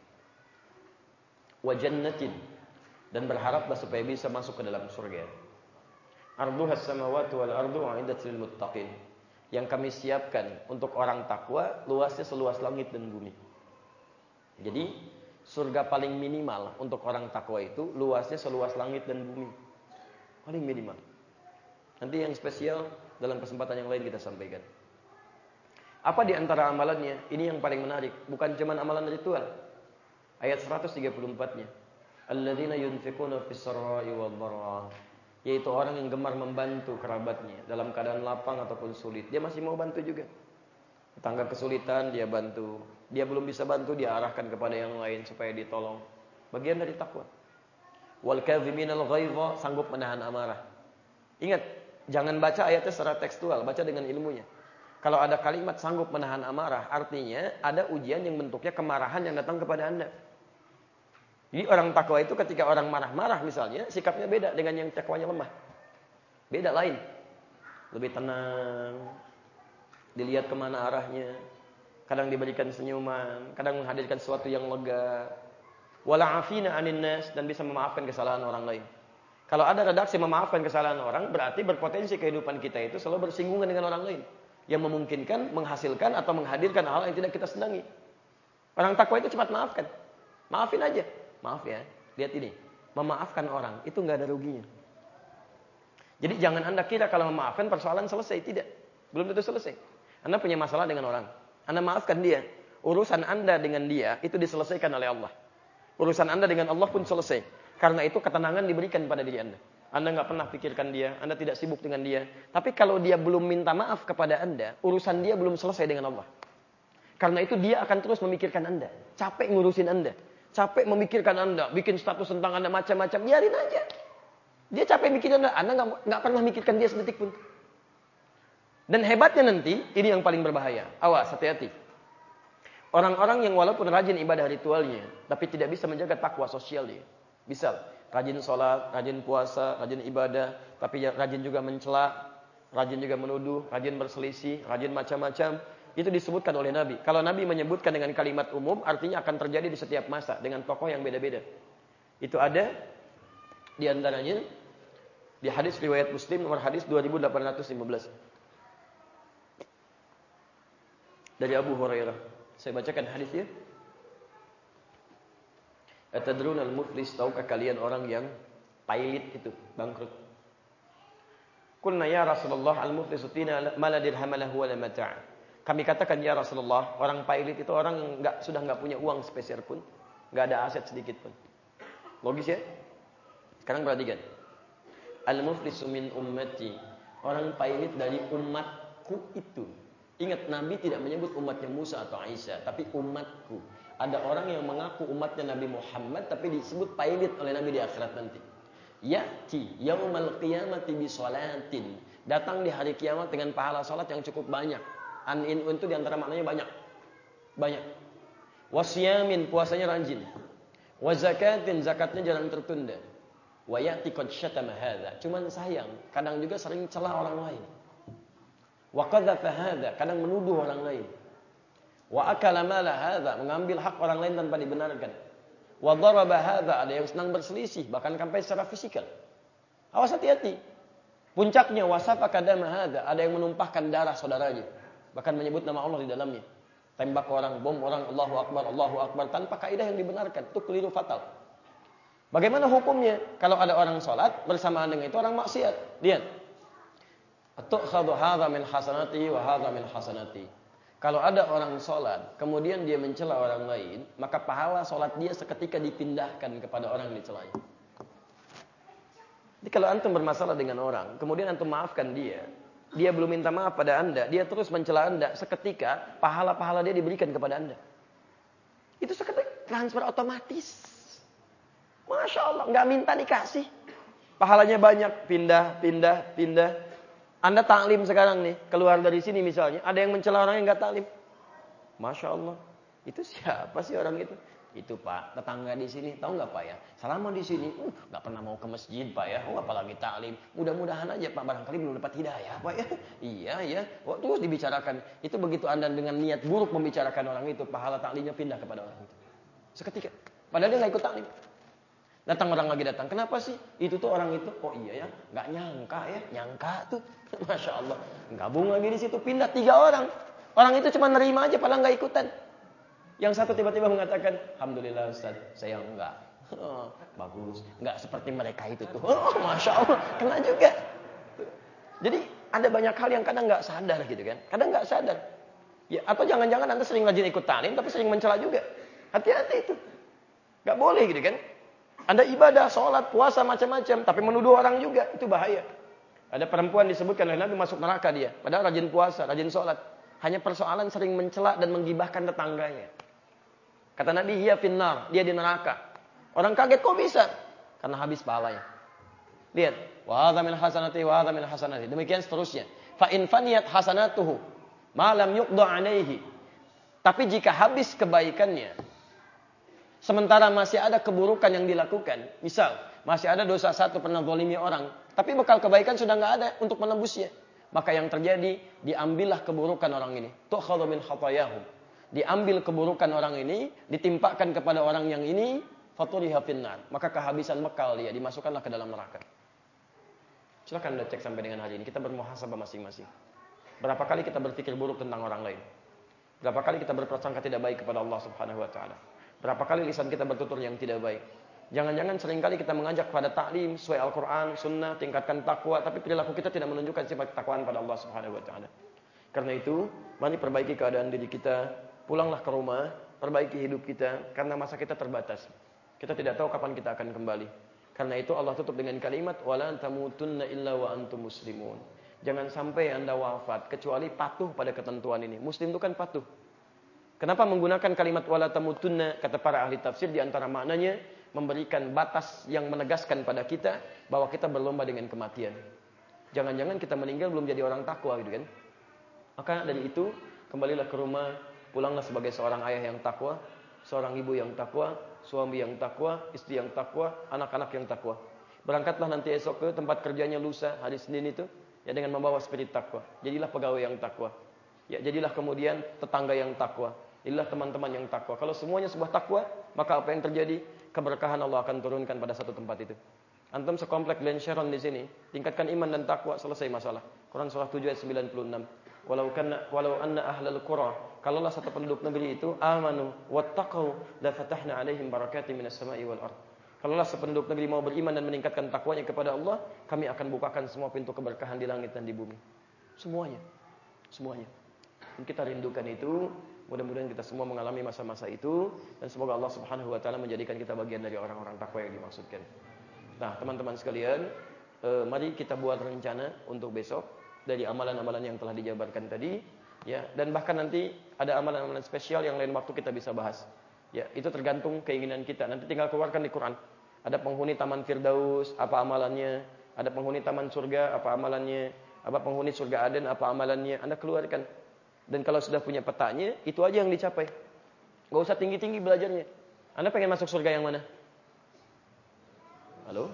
Speaker 2: Wa jannatin, dan berharaplah supaya bisa masuk ke dalam surga. Arduhas samawati wal ardu 'iddatul lil muttaqin. Yang kami siapkan untuk orang takwa, luasnya seluas langit dan bumi. Jadi, surga paling minimal untuk orang takwa itu luasnya seluas langit dan bumi. Paling minimal. Nanti yang spesial dalam kesempatan yang lain kita sampaikan. Apa di antara amalannya? Ini yang paling menarik, bukan cuma amalan ritual. Ayat seratus tiga puluh empat-nya. Alladzina yunfiquna fis-sarra'i wad-dharra, yaitu orang yang gemar membantu kerabatnya dalam keadaan lapang ataupun sulit. Dia masih mau bantu juga. Tetangga kesulitan dia bantu. Dia belum bisa bantu, dia arahkan kepada yang lain supaya ditolong. Bagian dari takwa. Wal kadhiminal ghaidha, sanggup menahan amarah. Ingat, jangan baca ayatnya secara tekstual, baca dengan ilmunya. Kalau ada kalimat sanggup menahan amarah, artinya ada ujian yang bentuknya kemarahan yang datang kepada Anda. Jadi orang takwa itu ketika orang marah-marah misalnya, sikapnya beda dengan yang takwanya lemah. Beda lain. Lebih tenang. Dilihat kemana arahnya. Kadang diberikan senyuman. Kadang menghadirkan sesuatu yang lega. Wala'afina anin nas, dan bisa memaafkan kesalahan orang lain. Kalau ada redaksi memaafkan kesalahan orang, berarti berpotensi kehidupan kita itu selalu bersinggungan dengan orang lain. Yang memungkinkan, menghasilkan atau menghadirkan hal yang tidak kita senangi. Orang takwa itu cepat maafkan. Maafin aja. Maaf ya, lihat ini. Memaafkan orang, itu nggak ada ruginya. Jadi jangan Anda kira kalau memaafkan persoalan selesai. Tidak. Belum tentu selesai. Anda punya masalah dengan orang. Anda maafkan dia. Urusan Anda dengan dia, itu diselesaikan oleh Allah. Urusan Anda dengan Allah pun selesai. Karena itu ketenangan diberikan pada diri Anda. Anda nggak pernah pikirkan dia. Anda tidak sibuk dengan dia. Tapi kalau dia belum minta maaf kepada Anda, urusan dia belum selesai dengan Allah. Karena itu dia akan terus memikirkan Anda. Capek ngurusin Anda. Capek memikirkan Anda, bikin status tentang Anda macam-macam, biarin aja. Dia capek mikirin Anda, Anda nggak nggak pernah mikirkan dia sedetik pun. Dan hebatnya nanti, ini yang paling berbahaya. Awas, hati-hati. Orang-orang yang walaupun rajin ibadah ritualnya, tapi tidak bisa menjaga takwa sosial dia. Bisa, rajin sholat, rajin puasa, rajin ibadah, tapi rajin juga mencela, rajin juga menuduh, rajin berselisih, rajin macam-macam. Itu disebutkan oleh Nabi. Kalau Nabi menyebutkan dengan kalimat umum, artinya akan terjadi di setiap masa dengan tokoh yang beda-beda. Itu ada di antaranya di hadis riwayat Muslim nomor hadis dua ribu delapan ratus lima belas. Dari Abu Hurairah. Saya bacakan hadisnya. Atadruna al-muflis, tahukah kalian orang yang pailit itu, bangkrut? Qulna ya Rasulullah, al-muflisu fina ma la dirham lahu wa la mata'. Kami katakan ya Rasulullah, orang pailit itu orang yang enggak, sudah enggak punya uang sepeser pun, enggak ada aset sedikit pun. Logis ya? Sekarang perhatikan. Al-muflisu min ummati, orang pailit dari umatku itu. Ingat, Nabi tidak menyebut umatnya Musa atau Isa, tapi umatku. Ada orang yang mengaku umatnya Nabi Muhammad, tapi disebut pailit oleh Nabi di akhirat nanti. Ya'ti yaumal qiyamati bi sholatin. Datang di hari kiamat dengan pahala salat yang cukup banyak. An-in itu diantara maknanya banyak. Banyak. Wasyamin, puasanya rajin. Wa zakatin, zakatnya jarang tertunda. Wa ya'ti qad syatama hadza. Cuman sayang, kadang juga sering celah orang lain. Wa qadhafa hadza, kadang menuduh orang lain. Wa akala mala hadza, mengambil hak orang lain tanpa dibenarkan. Wa daraba hadza, ada yang senang berselisih bahkan sampai secara fisikal. Awas, hati-hati. Puncaknya wasafa kadama hadza, ada yang menumpahkan darah saudaranya, bahkan menyebut nama Allah di dalamnya. Tembak orang, bom orang, Allahu akbar, Allahu akbar tanpa kaidah yang dibenarkan. Itu keliru fatal. Bagaimana hukumnya kalau ada orang salat bersamaan dengan itu orang maksiat? Lihat. Atukhadhu hadza min hasanati wa hadza min hasanati. Kalau ada orang sholat, kemudian dia mencela orang lain, maka pahala sholat dia seketika dipindahkan kepada orang yang dicelanya. Jadi kalau antum bermasalah dengan orang, kemudian antum maafkan dia, dia belum minta maaf pada anda, dia terus mencela anda, seketika pahala-pahala dia diberikan kepada anda. Itu seketika transfer otomatis. Masya Allah, nggak minta dikasih. Pahalanya banyak, pindah, pindah, pindah. Anda taklim sekarang nih, keluar dari sini misalnya, ada yang mencela orang yang nggak taklim. Masya Allah, itu siapa sih orang itu? Itu Pak, tetangga di sini, tahu nggak Pak ya? Selama di sini, uh, nggak pernah mau ke masjid Pak ya, oh apalagi taklim. Mudah-mudahan aja Pak, barangkali belum dapat hidayah Pak ya. Iya ya, oh, terus dibicarakan. Itu begitu Anda dengan niat buruk membicarakan orang itu, pahala taklimnya pindah kepada orang itu. Seketika, padahal dia nggak ikut taklim. Datang orang lagi datang. Kenapa sih? Itu tuh orang itu. Oh iya ya, nggak nyangka ya, nyangka tuh. Masya Allah. Gabung lagi di situ, pindah tiga orang. Orang itu cuma nerima aja, padahal nggak ikutan. Yang satu tiba-tiba mengatakan, Alhamdulillah Ustaz, saya enggak. Oh, bagus. Nggak seperti mereka itu tuh. Oh, Masya Allah, kena juga. Jadi ada banyak hal yang kadang nggak sadar gitu kan. Kadang nggak sadar. Ya, atau jangan-jangan Anda sering rajin ikut talim, tapi sering mencela juga. Hati-hati itu. Nggak boleh gitu kan. Anda ibadah, sholat, puasa, macam-macam. Tapi menuduh orang juga, itu bahaya. Ada perempuan disebutkan oleh Nabi masuk neraka dia. Padahal rajin puasa, rajin sholat. Hanya persoalan sering mencela dan menggibahkan tetangganya. Kata Nabi, hiya finnar, dia di neraka. Orang kaget, kok bisa? Karena habis pahalanya. Lihat. Wa hadza min hasanati, wa hadza min hasanati. Demikian seterusnya. Fa in faniyat hasanatuhu, ma lam yuqda alaihi. Tapi jika habis kebaikannya, sementara masih ada keburukan yang dilakukan. Misal, masih ada dosa satu, pernah zalimi orang. Tapi bekal kebaikan sudah nggak ada untuk menembusnya. Maka yang terjadi, diambillah keburukan orang ini. Tu'khadhu min khatayahum. Diambil keburukan orang ini, ditimpakan kepada orang yang ini, faturiha finnar. Maka kehabisan bekal dia, dimasukkanlah ke dalam neraka. Silakan Anda cek sampai dengan hari ini. Kita bermuhasabah masing-masing. Berapa kali kita berpikir buruk tentang orang lain? Berapa kali kita berprasangka tidak baik kepada Allah Subhanahu wa taala? Berapa kali lisan kita bertutur yang tidak baik? Jangan-jangan seringkali kita mengajak pada taklim sesuai Al-Quran, Sunnah, tingkatkan takwa, tapi perilaku kita tidak menunjukkan sifat ketakwaan pada Allah Subhanahu Wa Taala. Karena itu, mari perbaiki keadaan diri kita, pulanglah ke rumah, perbaiki hidup kita, karena masa kita terbatas. Kita tidak tahu kapan kita akan kembali. Karena itu Allah tutup dengan kalimat wala tamutunna illa wa antum muslimun. Jangan sampai Anda wafat kecuali patuh pada ketentuan ini. Muslim itu kan patuh. Kenapa menggunakan kalimat wala tamutunna? Kata para ahli tafsir di antara maknanya memberikan batas yang menegaskan pada kita bahwa kita berlomba dengan kematian. Jangan-jangan kita meninggal belum jadi orang takwa gitu kan. Maka dari itu kembalilah ke rumah, pulanglah sebagai seorang ayah yang takwa, seorang ibu yang takwa, suami yang takwa, istri yang takwa, anak-anak yang takwa. Berangkatlah nanti esok ke tempat kerjanya lusa hari Senin itu ya dengan membawa spirit takwa. Jadilah pegawai yang takwa. Ya jadilah kemudian tetangga yang takwa. Inilah teman-teman yang takwa. Kalau semuanya sebuah takwa, maka apa yang terjadi? Keberkahan Allah akan turunkan pada satu tempat itu. Antum sekomplek Glen Sharon di sini, tingkatkan iman dan takwa, selesai masalah. Quran surah tujuh ayat sembilan puluh enam. walau kana walau anna ahlal qura, kalaulah satu penduduk negeri itu amanu wattaqau la fatahna alaihim barakatin minas sama'i wal ard. Kalaulah sependuduk negeri mau beriman dan meningkatkan takwanya kepada Allah, kami akan bukakan semua pintu keberkahan di langit dan di bumi. Semuanya. Semuanya. Dan kita rindukan itu. Mudah-mudahan kita semua mengalami masa-masa itu. Dan semoga Allah subhanahu wa ta'ala menjadikan kita bagian dari orang-orang takwa yang dimaksudkan. Nah, teman-teman sekalian, eh, mari kita buat rencana untuk besok. Dari amalan-amalan yang telah dijabarkan tadi. Ya, dan bahkan nanti ada amalan-amalan spesial yang lain waktu kita bisa bahas. Ya, itu tergantung keinginan kita. Nanti tinggal keluarkan di Quran. Ada penghuni Taman Firdaus, apa amalannya? Ada penghuni Taman Surga, apa amalannya? Apa penghuni Surga Aden, apa amalannya? Anda keluarkan. Dan kalau sudah punya petanya, itu aja yang dicapai. Gak usah tinggi-tinggi belajarnya. Anda pengen masuk surga yang mana? Halo?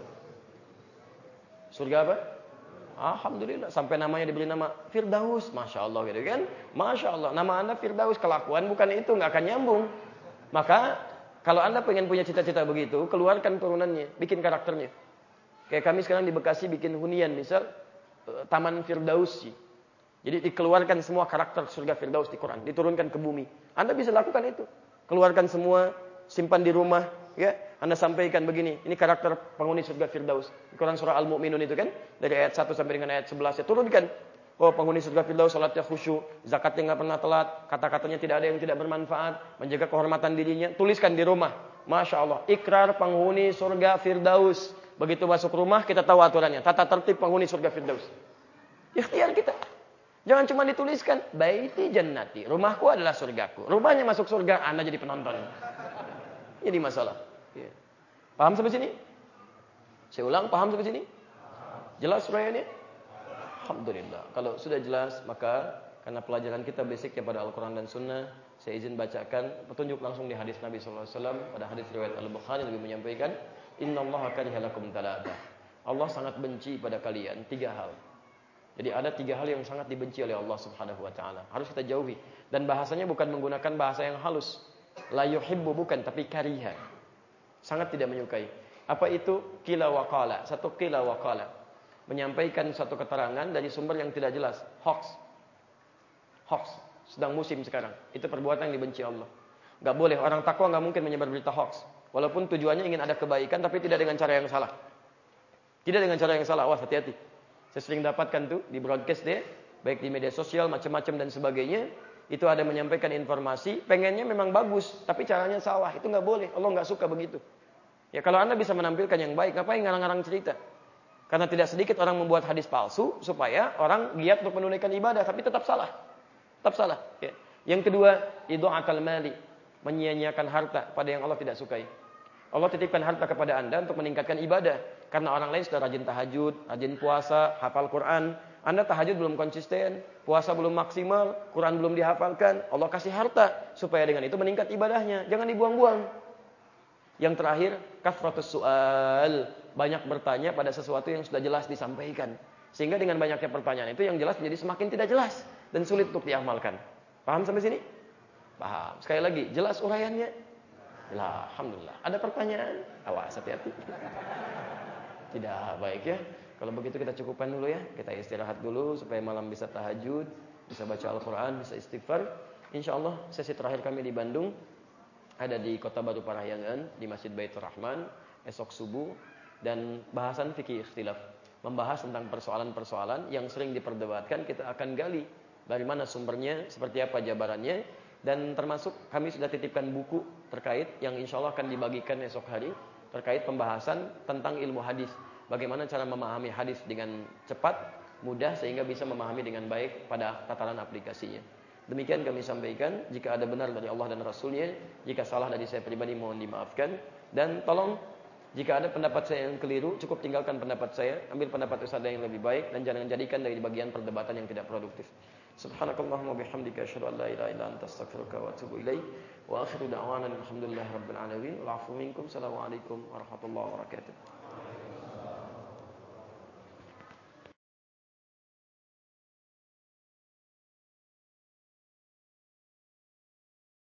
Speaker 2: Surga apa? Alhamdulillah, sampai namanya diberi nama Firdaus. Masya Allah gitu kan? Masya Allah, nama Anda Firdaus, kelakuan bukan itu, gak akan nyambung. Maka kalau Anda pengen punya cita-cita begitu, keluarkan turunannya, bikin karakternya. Kayak kami sekarang di Bekasi bikin hunian, misal Taman Firdausi. Jadi dikeluarkan semua karakter surga Firdaus di Quran, diturunkan ke bumi. Anda bisa lakukan itu. Keluarkan semua, simpan di rumah, ya. Anda sampaikan begini, ini karakter penghuni surga Firdaus. Di Quran surah Al-Mu'minun itu kan, dari ayat satu sampai dengan ayat sebelas ya, turunkan. Oh, penghuni surga Firdaus salatnya khusyuk, zakatnya enggak pernah telat, kata-katanya tidak ada yang tidak bermanfaat, menjaga kehormatan dirinya, tuliskan di rumah. Masya Allah, ikrar penghuni surga Firdaus. Begitu masuk rumah kita tahu aturannya, tata tertib penghuni surga Firdaus. Ikhtiar kita. Jangan cuma dituliskan, baiti jannati, rumahku adalah surgaku. Rumahnya masuk surga, Anda jadi penonton. Ini masalah. Ya. Paham sampai sini? Saya ulang, paham sampai sini? Jelas surayanya? Alhamdulillah. Kalau sudah jelas, maka karena pelajaran kita basicnya pada Al-Quran dan Sunnah, saya izin bacakan petunjuk langsung di hadis Nabi sallallahu alaihi wasallam. Pada hadis riwayat Al-Bukhari Nabi menyampaikan, Innallaha kariha lakum talata. Allah sangat benci pada kalian tiga hal. Jadi ada tiga hal yang sangat dibenci oleh Allah subhanahu wa ta'ala. Harus kita jauhi. Dan bahasanya bukan menggunakan bahasa yang halus. La yuhibbu bukan, tapi kariha. Sangat tidak menyukai. Apa itu? Qila wa qala. Satu qila wa qala. Menyampaikan satu keterangan dari sumber yang tidak jelas. Hoax. Hoax. Sedang musim sekarang. Itu perbuatan yang dibenci Allah. Gak boleh. Orang takwa gak mungkin menyebar berita hoax. Walaupun tujuannya ingin ada kebaikan, tapi tidak dengan cara yang salah. Tidak dengan cara yang salah. Wah, hati-hati. Saya sering dapatkan tuh di broadcast deh. Baik di media sosial, macam-macam dan sebagainya. Itu ada menyampaikan informasi. Pengennya memang bagus. Tapi caranya salah. Itu gak boleh. Allah gak suka begitu. Ya kalau Anda bisa menampilkan yang baik, ngapain ngarang-ngarang cerita? Karena tidak sedikit orang membuat hadis palsu supaya orang giat untuk menunaikan ibadah, tapi tetap salah. Tetap salah. Ya. Yang kedua, idha'atul mali, menyia-nyiakan harta pada yang Allah tidak sukai. Allah titipkan harta kepada Anda untuk meningkatkan ibadah. Karena orang lain sudah rajin tahajud, rajin puasa, hafal Quran. Anda tahajud belum konsisten, puasa belum maksimal, Quran belum dihafalkan. Allah kasih harta supaya dengan itu meningkat ibadahnya. Jangan dibuang-buang. Yang terakhir, kafratus su'al, banyak bertanya pada sesuatu yang sudah jelas disampaikan. Sehingga dengan banyaknya pertanyaan itu yang jelas menjadi semakin tidak jelas dan sulit untuk diamalkan. Paham sampai sini? Paham. Sekali lagi, jelas uraiannya? Jelas, alhamdulillah. Ada pertanyaan? Awas, hati-hati. Tidak baik ya. Kalau begitu kita cukupkan dulu ya. Kita istirahat dulu supaya malam bisa tahajud, bisa baca Al-Quran, bisa istighfar. Insyaallah sesi terakhir kami di Bandung ada di Kota Baru Parahyangan di Masjid Baitur Rahman esok subuh, dan bahasan fikih ikhtilaf, membahas tentang persoalan-persoalan yang sering diperdebatkan. Kita akan gali dari mana sumbernya, seperti apa jabarannya, dan termasuk kami sudah titipkan buku terkait yang insyaallah akan dibagikan esok hari terkait pembahasan tentang ilmu hadis, bagaimana cara memahami hadis dengan cepat, mudah, sehingga bisa memahami dengan baik pada tataran aplikasinya. Demikian kami sampaikan. Jika ada benar dari Allah dan Rasulnya, jika salah dari saya pribadi mohon dimaafkan. Dan tolong, jika ada pendapat saya yang keliru, cukup tinggalkan pendapat saya, ambil pendapat ustaz yang lebih baik, dan jangan jadikan dari bagian perdebatan yang tidak produktif. Subhanakallahumma bihamdika asyhadu an la ilaha illa anta astaghfiruka wa atubu ilaik. Wa akhiru da'wana alhamdulillahi rabbil alamin. Wal 'afwu minkum. Assalamualaikum warahmatullahi wabarakatuh.